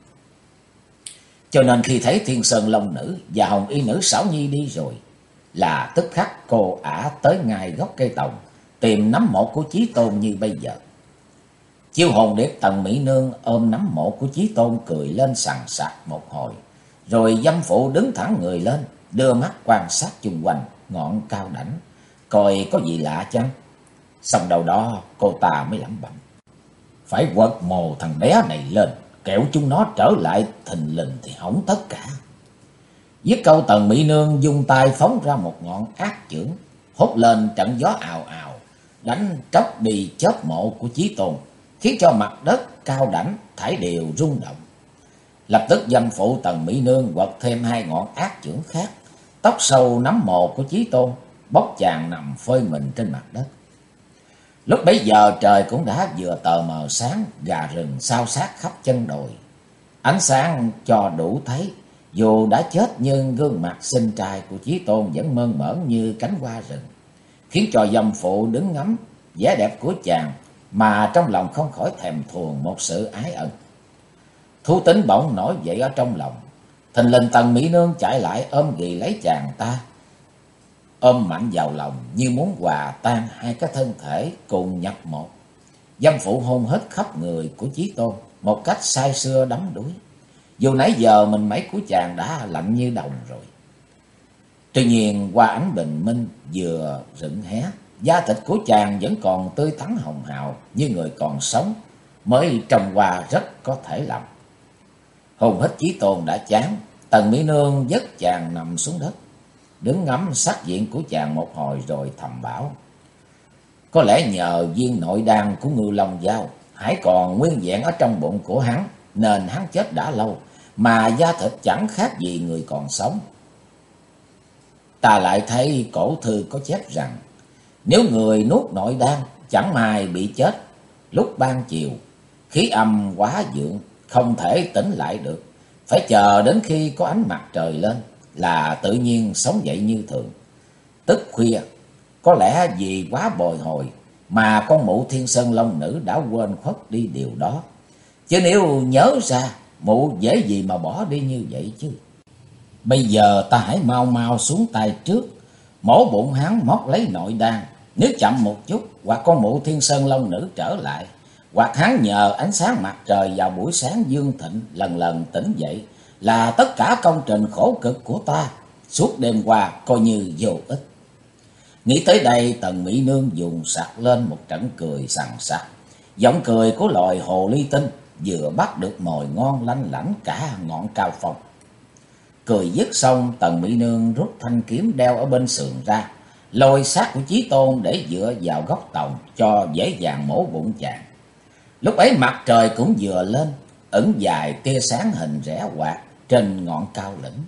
Cho nên khi thấy Thiên Sơn Long Nữ và Hồng Y Nữ Xảo Nhi đi rồi, là tức khắc cô ả tới ngay gốc cây tòng, tìm nắm mộ của Chí Tôn như bây giờ. Chiêu hồn điệp Tần Mỹ Nương ôm nắm mộ của Chí Tôn cười lên sằng sặc một hồi, rồi dâm phụ đứng thẳng người lên, đưa mắt quan sát chung quanh ngọn cao đảnh, coi có gì lạ chăng. Xong đầu đó cô ta mới lẩm bẩm: phải quật mồ thằng bé này lên, kẻo chúng nó trở lại thình lình thì hỏng tất cả. Dứt câu, Tần Mỹ Nương dung tay phóng ra một ngọn ác chưởng, hốt lên trận gió ào ào, đánh tróc đi chớp mộ của Chí Tôn, khiến cho mặt đất cao đảnh thảy đều rung động. Lập tức dâm phụ Tần Mỹ Nương quật thêm hai ngọn ác chưởng khác, tóc sâu nắm mộ của Chí Tôn, bóc chàng nằm phơi mình trên mặt đất. Lúc bấy giờ trời cũng đã vừa tờ mờ sáng, gà rừng xao xát khắp chân đồi. Ánh sáng cho đủ thấy, dù đã chết nhưng gương mặt xinh trai của Chí Tôn vẫn mơn mởn như cánh hoa rừng, khiến cho dâm phụ đứng ngắm vẻ đẹp của chàng mà trong lòng không khỏi thèm thuồng một sự ái ân. Thú tính bỗng nổi dậy ở trong lòng, thình lình Tần Mỹ Nương chạy lại ôm ghì lấy chàng ta, ôm mạnh vào lòng như muốn hòa tan hai cái thân thể cùng nhập một. Dâm phụ hôn hết khắp người của Chí Tôn một cách say sưa đắm đuối, dù nãy giờ mình mấy của chàng đã lạnh như đồng rồi. Tuy nhiên qua ánh bình minh vừa rực hé, da thịt của chàng vẫn còn tươi tắn hồng hào như người còn sống, mới trông qua rất có thể làm. Hồn hít Chí Tôn đã chán, Tần Mỹ Nương dứt chàng nằm xuống đất, đứng ngắm sắc diện của chàng một hồi rồi thầm bảo: có lẽ nhờ viên nội đan của Ngưu Long Giao hãy còn nguyên vẹn ở trong bụng của hắn, nên hắn chết đã lâu mà da thịt chẳng khác gì người còn sống. Ta lại thấy cổ thư có chép rằng, nếu người nuốt nội đan chẳng may bị chết lúc ban chiều, khí âm quá dượng, không thể tỉnh lại được, phải chờ đến khi có ánh mặt trời lên là tự nhiên sống dậy như thường. Tức khuya, có lẽ vì quá bồi hồi mà con mụ Thiên Sơn Long Nữ đã quên khuất đi điều đó. Chứ nếu nhớ ra, mụ dễ gì mà bỏ đi như vậy chứ. Bây giờ ta hãy mau mau xuống tay trước, mổ bụng hắn móc lấy nội đan. Nếu chậm một chút, hoặc con mụ Thiên Sơn Long Nữ trở lại, hoặc hắn nhờ ánh sáng mặt trời vào buổi sáng dương thịnh lần lần tỉnh dậy, là tất cả công trình khổ cực của ta suốt đêm qua coi như vô ích. Nghĩ tới đây, Tần Mỹ Nương dùng sặc lên một trận cười sằng sặc, giọng cười của loài hồ ly tinh vừa bắt được mồi ngon lanh lảnh cả ngọn cao phong. Cười dứt xong, Tần Mỹ Nương rút thanh kiếm đeo ở bên sườn ra, lôi xác của Chí Tôn để dựa vào góc tòng cho dễ dàng mổ bụng chàng. Lúc ấy mặt trời cũng vừa lên, ẩn dài tia sáng hình rẽ quạt trên ngọn cao lĩnh,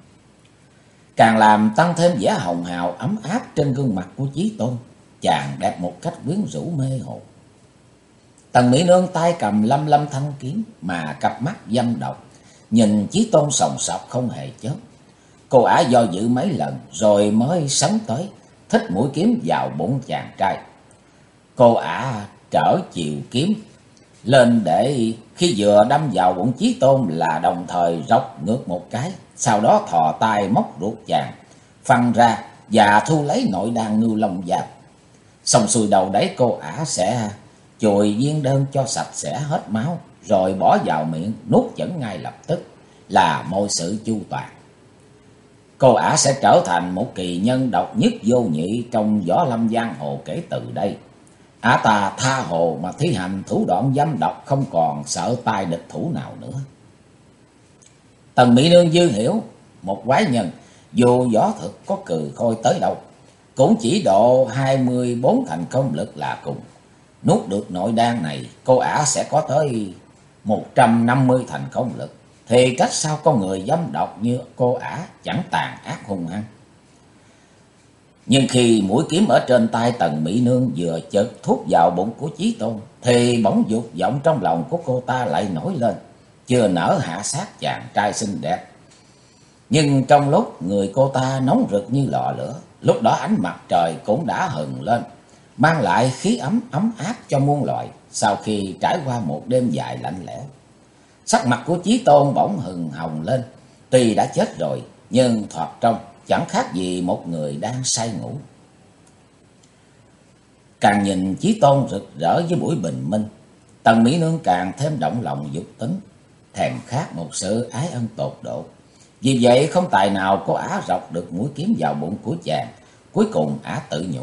càng làm tăng thêm vẻ hồng hào ấm áp trên gương mặt của Chí Tôn. Chàng đẹp một cách quyến rũ mê hồn. Tần Mỹ Nương tay cầm lâm lâm thanh kiếm mà cặp mắt dâm độc nhìn Chí Tôn sòng sọc không hề chớp. Cô ả do dự mấy lần rồi mới sấn tới, thích mũi kiếm vào bụng chàng trai. Cô ả trở chiều kiếm lên để khi vừa đâm vào bụng Chí Tôn là đồng thời róc ngược một cái, sau đó thò tay móc ruột chàng phăng ra và thu lấy nội đan Ngưu Long Giao. Xong xuôi đầu đấy, cô ả sẽ chùi viên đơn cho sạch sẽ hết máu, rồi bỏ vào miệng nuốt chửng ngay lập tức, là mọi sự chu toàn. Cô ả sẽ trở thành một kỳ nhân độc nhất vô nhị trong võ lâm giang hồ kể từ đây. Ả ta tha hồ mà thi hành thủ đoạn dâm độc, không còn sợ tay địch thủ nào nữa. Tần Mỹ Nương dư hiểu, một quái nhân dù võ thực có cừ khôi tới đâu, cũng chỉ độ 24 thành công lực là cùng. Nuốt được nội đan này, cô ả sẽ có tới 150 thành công lực. Thì trách sao con người dâm độc như cô ả chẳng tàn ác hung hăng. Nhưng khi mũi kiếm ở trên tay Tần Mỹ Nương vừa chợt thúc vào bụng của Chí Tôn, thì bỗng dục vọng trong lòng của cô ta lại nổi lên, chưa nỡ hạ sát chàng trai xinh đẹp. Nhưng trong lúc người cô ta nóng rực như lò lửa, lúc đó ánh mặt trời cũng đã hừng lên, mang lại khí ấm ấm áp cho muôn loài. sau khi trải qua một đêm dài lạnh lẽo. Sắc mặt của Chí Tôn bỗng hừng hồng lên, tuy đã chết rồi nhưng thoạt trông chẳng khác gì một người đang say ngủ. Càng nhìn Chí Tôn rực rỡ với buổi bình minh, Tần Mỹ Nương càng thêm động lòng dục tính, thèm khát một sự ái ân tột độ. Vì vậy không tài nào có ả rọc được mũi kiếm vào bụng của chàng. Cuối cùng ả tự nhủ: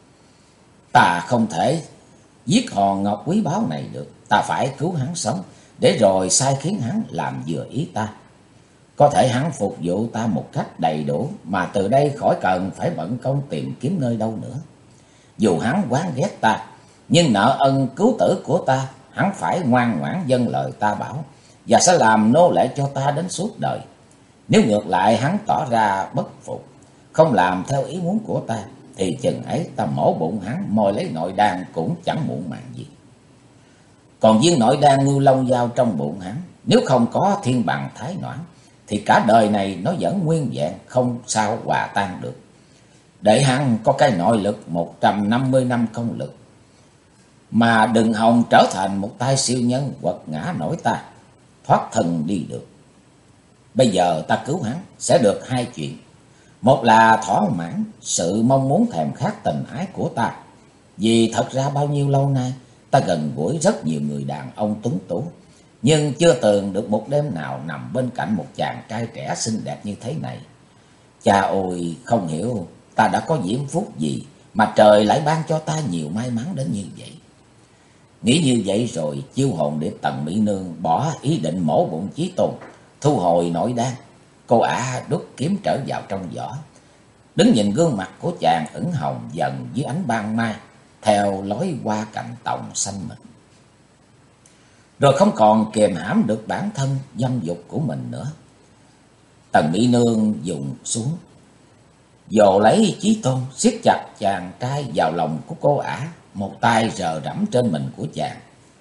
ta không thể giết hòn ngọc quý báu này được, ta phải cứu hắn sống, để rồi sai khiến hắn làm vừa ý ta. Có thể hắn phục vụ ta một cách đầy đủ, mà từ đây khỏi cần phải bận công tìm kiếm nơi đâu nữa. Dù hắn oán ghét ta, nhưng nợ ân cứu tử của ta, hắn phải ngoan ngoãn vâng lời ta bảo, và sẽ làm nô lệ cho ta đến suốt đời. Nếu ngược lại hắn tỏ ra bất phục, không làm theo ý muốn của ta, thì chừng ấy ta mổ bụng hắn, moi lấy nội đan cũng chẳng muộn màng gì. Còn viên nội đan Ngưu Long Giao trong bụng hắn, nếu không có thiên bằng thái noãn, thì cả đời này nó vẫn nguyên vẹn, không sao hòa tan được. Để hắn có cái nội lực 150 năm công lực, mà đừng hòng trở thành một tay siêu nhân quật ngã nổi ta, thoát thân đi được. Bây giờ ta cứu hắn sẽ được hai chuyện. Một là thỏa mãn sự mong muốn thèm khát tình ái của ta. Vì thật ra bao nhiêu lâu nay ta gần gũi rất nhiều người đàn ông tuấn tú, nhưng chưa từng được một đêm nào nằm bên cạnh một chàng trai trẻ xinh đẹp như thế này. Cha ôi, không hiểu ta đã có diễm phúc gì mà trời lại ban cho ta nhiều may mắn đến như vậy. Nghĩ như vậy rồi, chiêu hồn điệp Tần Mỹ Nương bỏ ý định mổ bụng Chí Tôn, thu hồi nội đan. Cô ả đút kiếm trở vào trong vỏ, đứng nhìn gương mặt của chàng ửng hồng dần dưới ánh ban mai, theo lối hoa cành tòng xanh mịn. Rồi không còn kiềm hãm được bản thân dâm dục của mình nữa, Tần Mỹ Nương dùng xuống, vồ lấy Chí Tôn, siết chặt chàng trai vào lòng của cô ả, một tay rờ rẫm trên mình của chàng.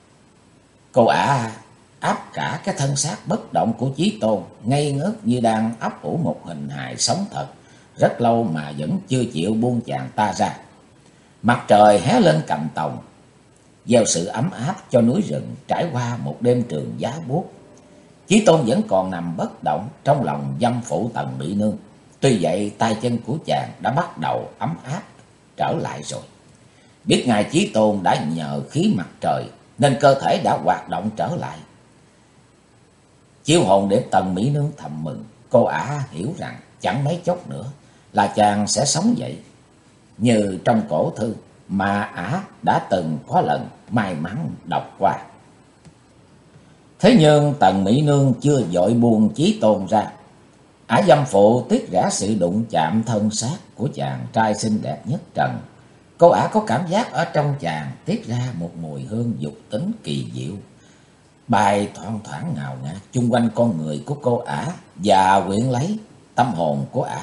Cô ả áp cả cái thân xác bất động của Chí Tôn, ngây ngất như đang ấp ủ một hình hài sống thật, rất lâu mà vẫn chưa chịu buông chàng ta ra. Mặt trời hé lên cành tòng, gieo sự ấm áp cho núi rừng trải qua một đêm trường giá buốt. Chí Tôn vẫn còn nằm bất động trong lòng dâm phụ Tần Mỹ Nương. Tuy vậy tay chân của chàng đã bắt đầu ấm áp trở lại rồi. Biết ngài Chí Tôn đã nhờ khí mặt trời nên cơ thể đã hoạt động trở lại. Chiêu hồn điệp Tần Mỹ Nương thầm mừng, cô ả hiểu rằng chẳng mấy chốc nữa là chàng sẽ sống dậy, như trong cổ thư mà ả đã từng có lần may mắn đọc qua. Thế nhưng Tần Mỹ Nương chưa vội buông Chí Tôn ra. Ả dâm phụ tiếc rã sự đụng chạm thân xác của chàng trai xinh đẹp nhất trần. Cô ả có cảm giác ở trong chàng tiết ra một mùi hương dục tính kỳ diệu, bay thoang thoảng ngào ngạt chung quanh con người của cô ả, và quyện lấy tâm hồn của ả,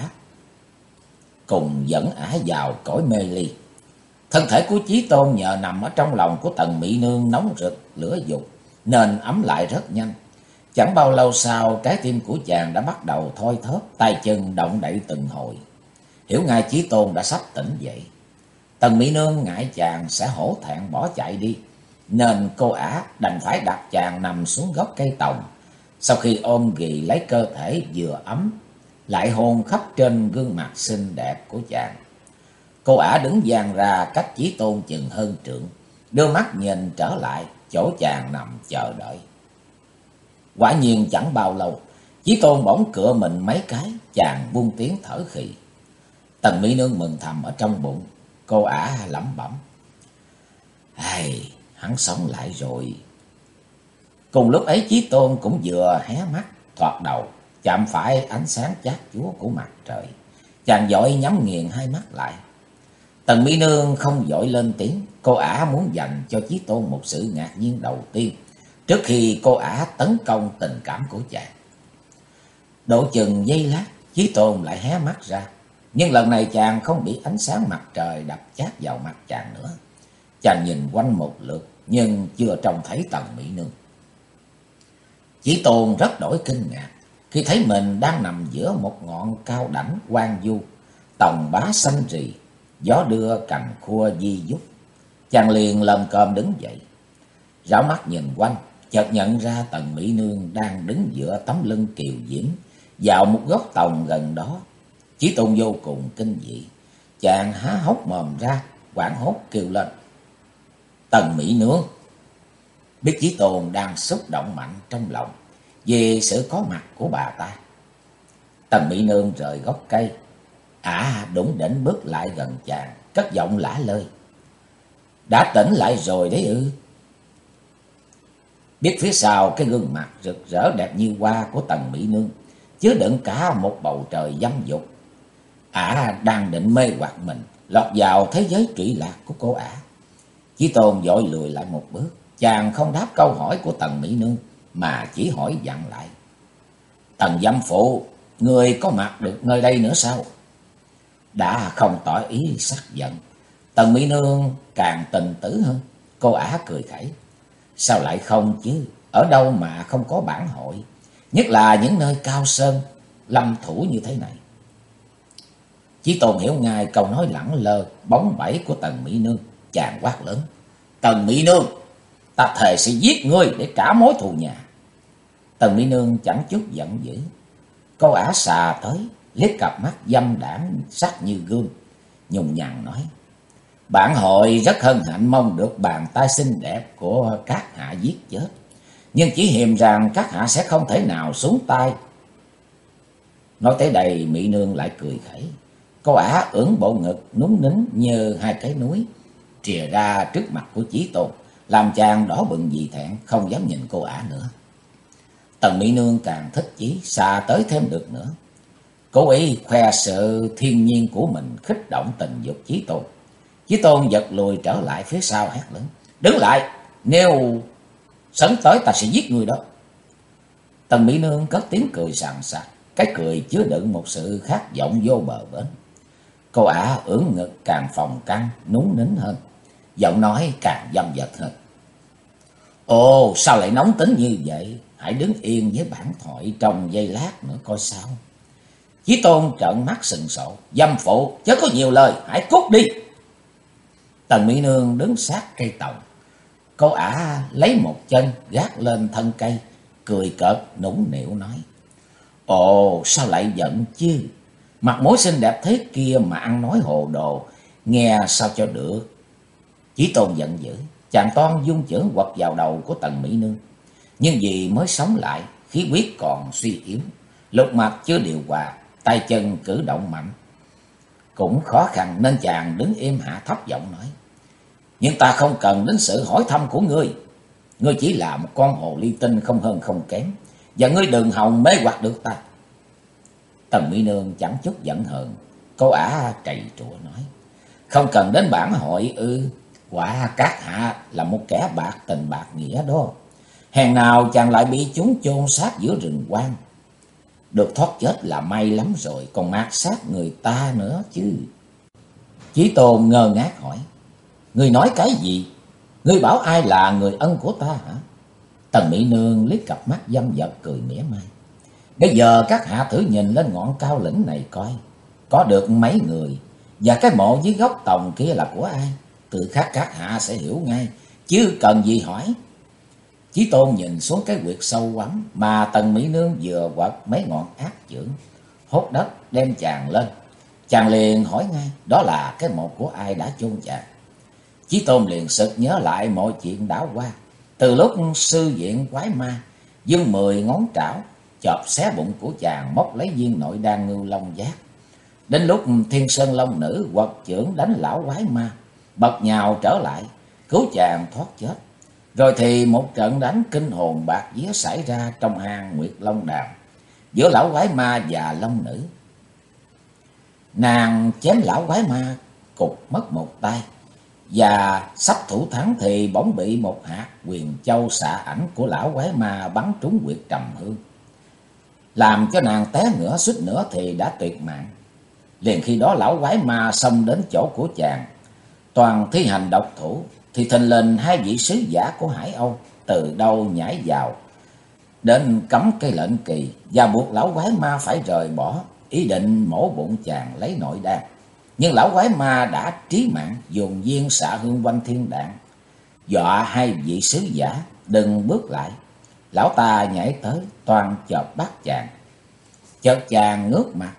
cùng dẫn ả vào cõi mê ly. Thân thể của Chí Tôn nhờ nằm ở trong lòng của Tần Mỹ Nương nóng rực lửa dục nên ấm lại rất nhanh. Chẳng bao lâu sau, trái tim của chàng đã bắt đầu thoi thóp, tay chân động đậy từng hồi. Hiểu ngay Chí Tôn đã sắp tỉnh dậy. Tần Mỹ Nương ngại chàng sẽ hổ thẹn bỏ chạy đi, nên cô ả đành phải đặt chàng nằm xuống gốc cây tòng. Sau khi ôm ghì lấy cơ thể vừa ấm, lại hôn khắp trên gương mặt xinh đẹp của chàng. Cô ả đứng dang ra cách Chí Tôn chừng hơn trượng, đưa mắt nhìn trở lại chỗ chàng nằm chờ đợi. Quả nhiên chẳng bao lâu, Chí Tôn bỗng cựa mình mấy cái, chàng buông tiếng thở khì. Tần Mỹ Nương mừng thầm ở trong bụng, cô ả lẩm bẩm: "Ai, hắn sống lại rồi." Cùng lúc ấy Chí Tôn cũng vừa hé mắt, thoạt đầu chạm phải ánh sáng chát chúa của mặt trời. Chàng vội nhắm nghiền hai mắt lại. Tần Mỹ Nương không vội lên tiếng, cô ả muốn dành cho Chí Tôn một sự ngạc nhiên đầu tiên trước khi cô ả tấn công tình cảm của chàng. Độ chừng giây lát, Chí Tôn lại hé mắt ra, nhưng lần này chàng không bị ánh sáng mặt trời đập chát vào mặt chàng nữa. Chàng nhìn quanh một lượt nhưng chưa trông thấy Tần Mỹ Nương. Chí Tôn rất đổi kinh ngạc khi thấy mình đang nằm giữa một ngọn cao đảnh hoang vu, tòng bá xanh rì, gió đưa cành khua di dúc. Chàng liền lồm cồm đứng dậy. rảo mắt nhìn quanh, chợt nhận ra Tần Mỹ Nương đang đứng giữa tấm lưng kiều diễm vào một góc tòng gần đó. Chí Tôn vô cùng kinh dị, chàng há hốc mồm ra, hoảng hốt kêu lên: Tần Mỹ Nương! Biết Chí Tôn đang xúc động mạnh trong lòng vì sự có mặt của bà ta. Tần Mỹ Nương rời gốc cây, đủng đỉnh bước lại gần chàng, cất giọng lả lơi: Đã tỉnh lại rồi đấy ư? Biết phía sau cái gương mặt rực rỡ đẹp như hoa của Tần Mỹ Nương chứa đựng cả một bầu trời dâm dục. Đang định mê hoặc mình lọt vào thế giới trụy lạc của cô ả. Chí Tôn vội lùi lại một bước, chàng không đáp câu hỏi của Tần Mỹ Nương mà chỉ hỏi dặn lại: Tần dâm phụ, người có mặt được nơi đây nữa sao? Đã không tỏ ý sắc giận, Tần Mỹ Nương càng tình tử hơn. Cô ả cười khẩy: Sao lại không chứ, ở đâu mà không có bản hội, nhất là những nơi cao sơn lâm thủ như thế này. Chí Tôn hiểu ngay câu nói lẳng lơ bóng bẩy của Tần Mỹ Nương, chàng quát lớn: Tần Mỹ Nương, ta thề sẽ giết ngươi để trả mối thù nhà. Tần Mỹ Nương chẳng chút giận dữ, cô ả xà tới, liếc cặp mắt dâm đãng sắc như gương, nhung nhằng nói: Bản hội rất hân hạnh mong được bàn tay xinh đẹp của các hạ giết chết, nhưng chỉ hiềm rằng các hạ sẽ không thể nào xuống tay. Nói tới đây, Mỹ Nương lại cười khẩy. Cô ả ưỡn bộ ngực núng nính như hai cái núi trìa ra trước mặt của Chí Tôn, làm chàng đỏ bừng vì thẹn, không dám nhìn cô ả nữa. Tần Mỹ Nương càng thích chí, xà tới thêm được nữa. Cố ý khoe sự thiên nhiên của mình, khích động tình dục Chí Tôn. Chí Tôn giật lùi trở lại phía sau, hét lớn: Đứng lại, nếu sấn tới ta sẽ giết người đó. Tần Mỹ Nương cất tiếng cười sằng sặc, cái cười chứa đựng một sự khát vọng vô bờ bến. Cô ả ưỡn ngực càng phồng căng, núng nính hơn, giọng nói càng dâm dật hơn: Ồ, sao lại nóng tính như vậy? Hãy đứng yên với bản thoại trong giây lát nữa coi sao. Chí Tôn trợn mắt sừng sộ: Dâm phụ, chớ có nhiều lời, hãy cút đi. Tần Mỹ Nương đứng sát cây tòng, cô ả lấy một chân gác lên thân cây, cười cợt nũng nịu nói: Ồ, sao lại giận chứ? Mặt mối xinh đẹp thế kia mà ăn nói hồ đồ, nghe sao cho được. Chí Tôn giận dữ, chàng toan dung chưởng quật vào đầu của Tần Mỹ Nương, nhưng vì mới sống lại, khí huyết còn suy yếu, lục mạch chưa điều hòa, tay chân cử động mạnh cũng khó khăn, nên chàng đứng im hạ thấp giọng nói: Nhưng ta không cần đến sự hỏi thăm của ngươi. Ngươi chỉ là một con hồ ly tinh không hơn không kém, và ngươi đừng hòng mê hoặc được ta. Tần Mỹ Nương chẳng chút giận hờn, cô ả trầy trụa nói: Không cần đến bản hội ư? Quả các hạ là một kẻ bạc tình bạc nghĩa đó. Hèn nào chàng lại bị chúng chôn xác giữa rừng hoang. Được thoát chết là may lắm rồi, còn mạt sát người ta nữa chứ. Chí Tôn ngơ ngác hỏi: Ngươi nói cái gì? Ngươi bảo ai là người ân của ta hả? Tần Mỹ Nương liếc cặp mắt dâm dật cười mỉa mai: Bây giờ các hạ thử nhìn lên ngọn cao lĩnh này coi, có được mấy người, và cái mộ dưới gốc tòng kia là của ai? Tự khắc các hạ sẽ hiểu ngay, chứ cần gì hỏi. Chí Tôn nhìn xuống cái huyệt sâu quắm mà Tần Mỹ Nương vừa quật mấy ngọn ác chưởng, hốt đất đem chàng lên. Chàng liền hỏi ngay đó là cái mộ của ai đã chôn chàng. Chí Tôn liền sực nhớ lại mọi chuyện đã qua, từ lúc sư viện quái ma giương 10 ngón trảo chộp xé bụng của chàng, móc lấy viên nội đan ngưu long giác, đến lúc Thiên Sơn Long Nữ quật chưởng đánh lão quái ma, bật nhào trở lại cứu chàng thoát chết. Rồi thì một trận đánh kinh hồn bạc vía xảy ra trong hang Nguyệt Long Đàm giữa lão quái ma và Long Nữ. Nàng chém lão quái ma cục mất một tay, và sắp thủ thắng thì bỗng bị một hạt huyền châu xạ ảnh của lão quái ma bắn trúng huyệt trầm hương, làm cho nàng té ngửa, suýt nữa thì đã tuyệt mạng. Liền khi đó lão quái ma xông đến chỗ của chàng, toàn thi hành độc thủ, thì thình lình hai vị sứ giả của Hải Âu từ đâu nhảy vào, đến cấm cây lệnh kỳ và buộc lão quái ma phải rời bỏ, ý định mổ bụng chàng lấy nội đan. Nhưng lão quái ma đã trí mạng, dùng viên xạ hương quanh thiên đạn, dọa hai vị sứ giả đừng bước lại. Lão ta nhảy tới toan chộp bắt chàng. Chợt chàng ngước mặt,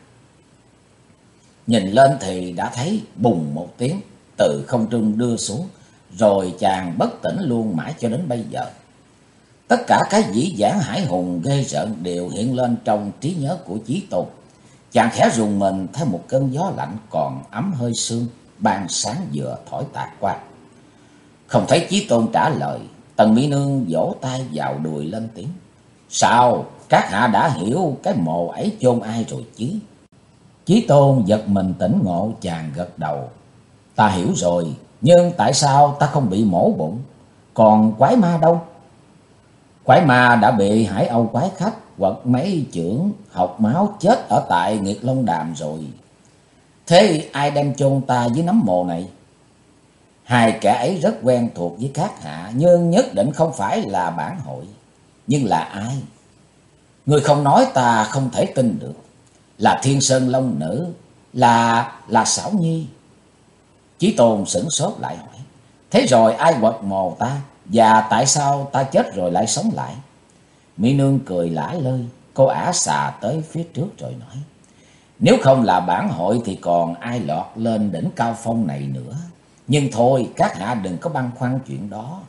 nhìn lên thì đã thấy bùng một tiếng từ không trung đưa xuống, rồi chàng bất tỉnh luôn mãi cho đến bây giờ. Tất cả cái dĩ vãng hải hùng ghê rợn đều hiện lên trong trí nhớ của Chí Tôn. Chàng khẽ rùng mình theo một cơn gió lạnh còn ấm hơi sương ban sáng vừa thổi tạt qua. Không thấy Chí Tôn trả lời, Tần Mỹ Nương vỗ tay vào đùi lên tiếng: "Sao, các hạ đã hiểu cái mồ ấy chôn ai rồi chứ?" Chí Tôn giật mình tỉnh ngộ, chàng gật đầu: "Ta hiểu rồi, nhưng tại sao ta không bị mổ bụng? Còn quái ma đâu?" "Quái ma đã bị Hải Âu quái khách quật mấy chưởng học máu chết ở tại Nghiệt Long Đàm rồi." "Thế ai đem chôn ta dưới nấm mồ này?" "Hai kẻ ấy rất quen thuộc với các hạ, nhưng nhất định không phải là bản hội." "Nhưng là ai?" "Người không nói ta không thể tin được." "Là Thiên Sơn Long Nữ, là Xảo Nhi." Chí Tôn sửng sốt lại hỏi: "Thế rồi ai quật mồ ta, và tại sao ta chết rồi lại sống lại?" Mỹ Nương cười lả lơi, cô ả xà tới phía trước rồi nói: "Nếu không là bản hội thì còn ai lọt lên đỉnh cao phong này nữa. Nhưng thôi, các hạ đừng có băn khoăn chuyện đó."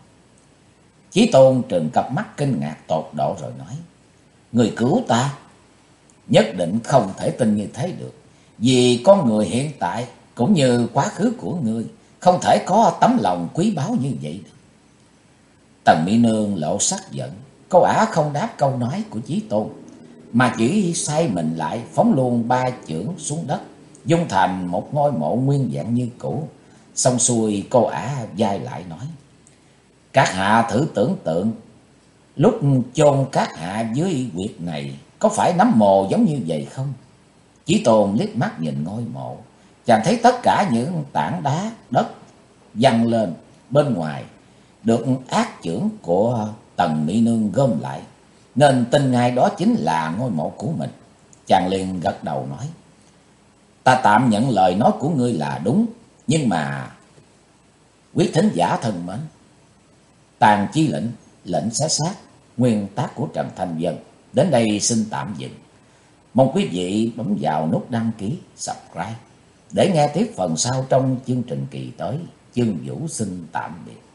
Chí Tôn trừng cặp mắt kinh ngạc tột độ rồi nói: "Người cứu ta?" "Nhất định không thể tin như thế được. Vì con người hiện tại cũng như quá khứ của ngươi không thể có tấm lòng quý báu như vậy được." Tần Mỹ Nương lộ sắc giận, cô ả không đáp câu nói của Chí Tôn, mà chỉ xoay mình lại phóng luôn ba chưởng xuống đất, dung thành một ngôi mộ nguyên vẹn như cũ. Xong xuôi cô ả vai lại nói: "Các hạ thử tưởng tượng, lúc chôn các hạ dưới huyệt này có phải nấm mồ giống như vậy không?" Chí Tôn liếc mắt nhìn ngôi mộ, chàng thấy tất cả những tảng đá đất văng lên bên ngoài được ác chưởng của Tần Mỹ Nương gom lại, nên tin ngay đó chính là ngôi mộ của mình. Chàng liền gật đầu nói: "Ta tạm nhận lời nói của ngươi là đúng, nhưng mà quý thính giả thân mến, tàn chi lệnh, lệnh xé xác, nguyên tác của Trần Thanh Vân đến đây xin tạm dừng. Mong quý vị bấm vào nút đăng ký, subscribe để nghe tiếp phần sau trong chương trình kỳ tới. Chương Vũ xin tạm biệt."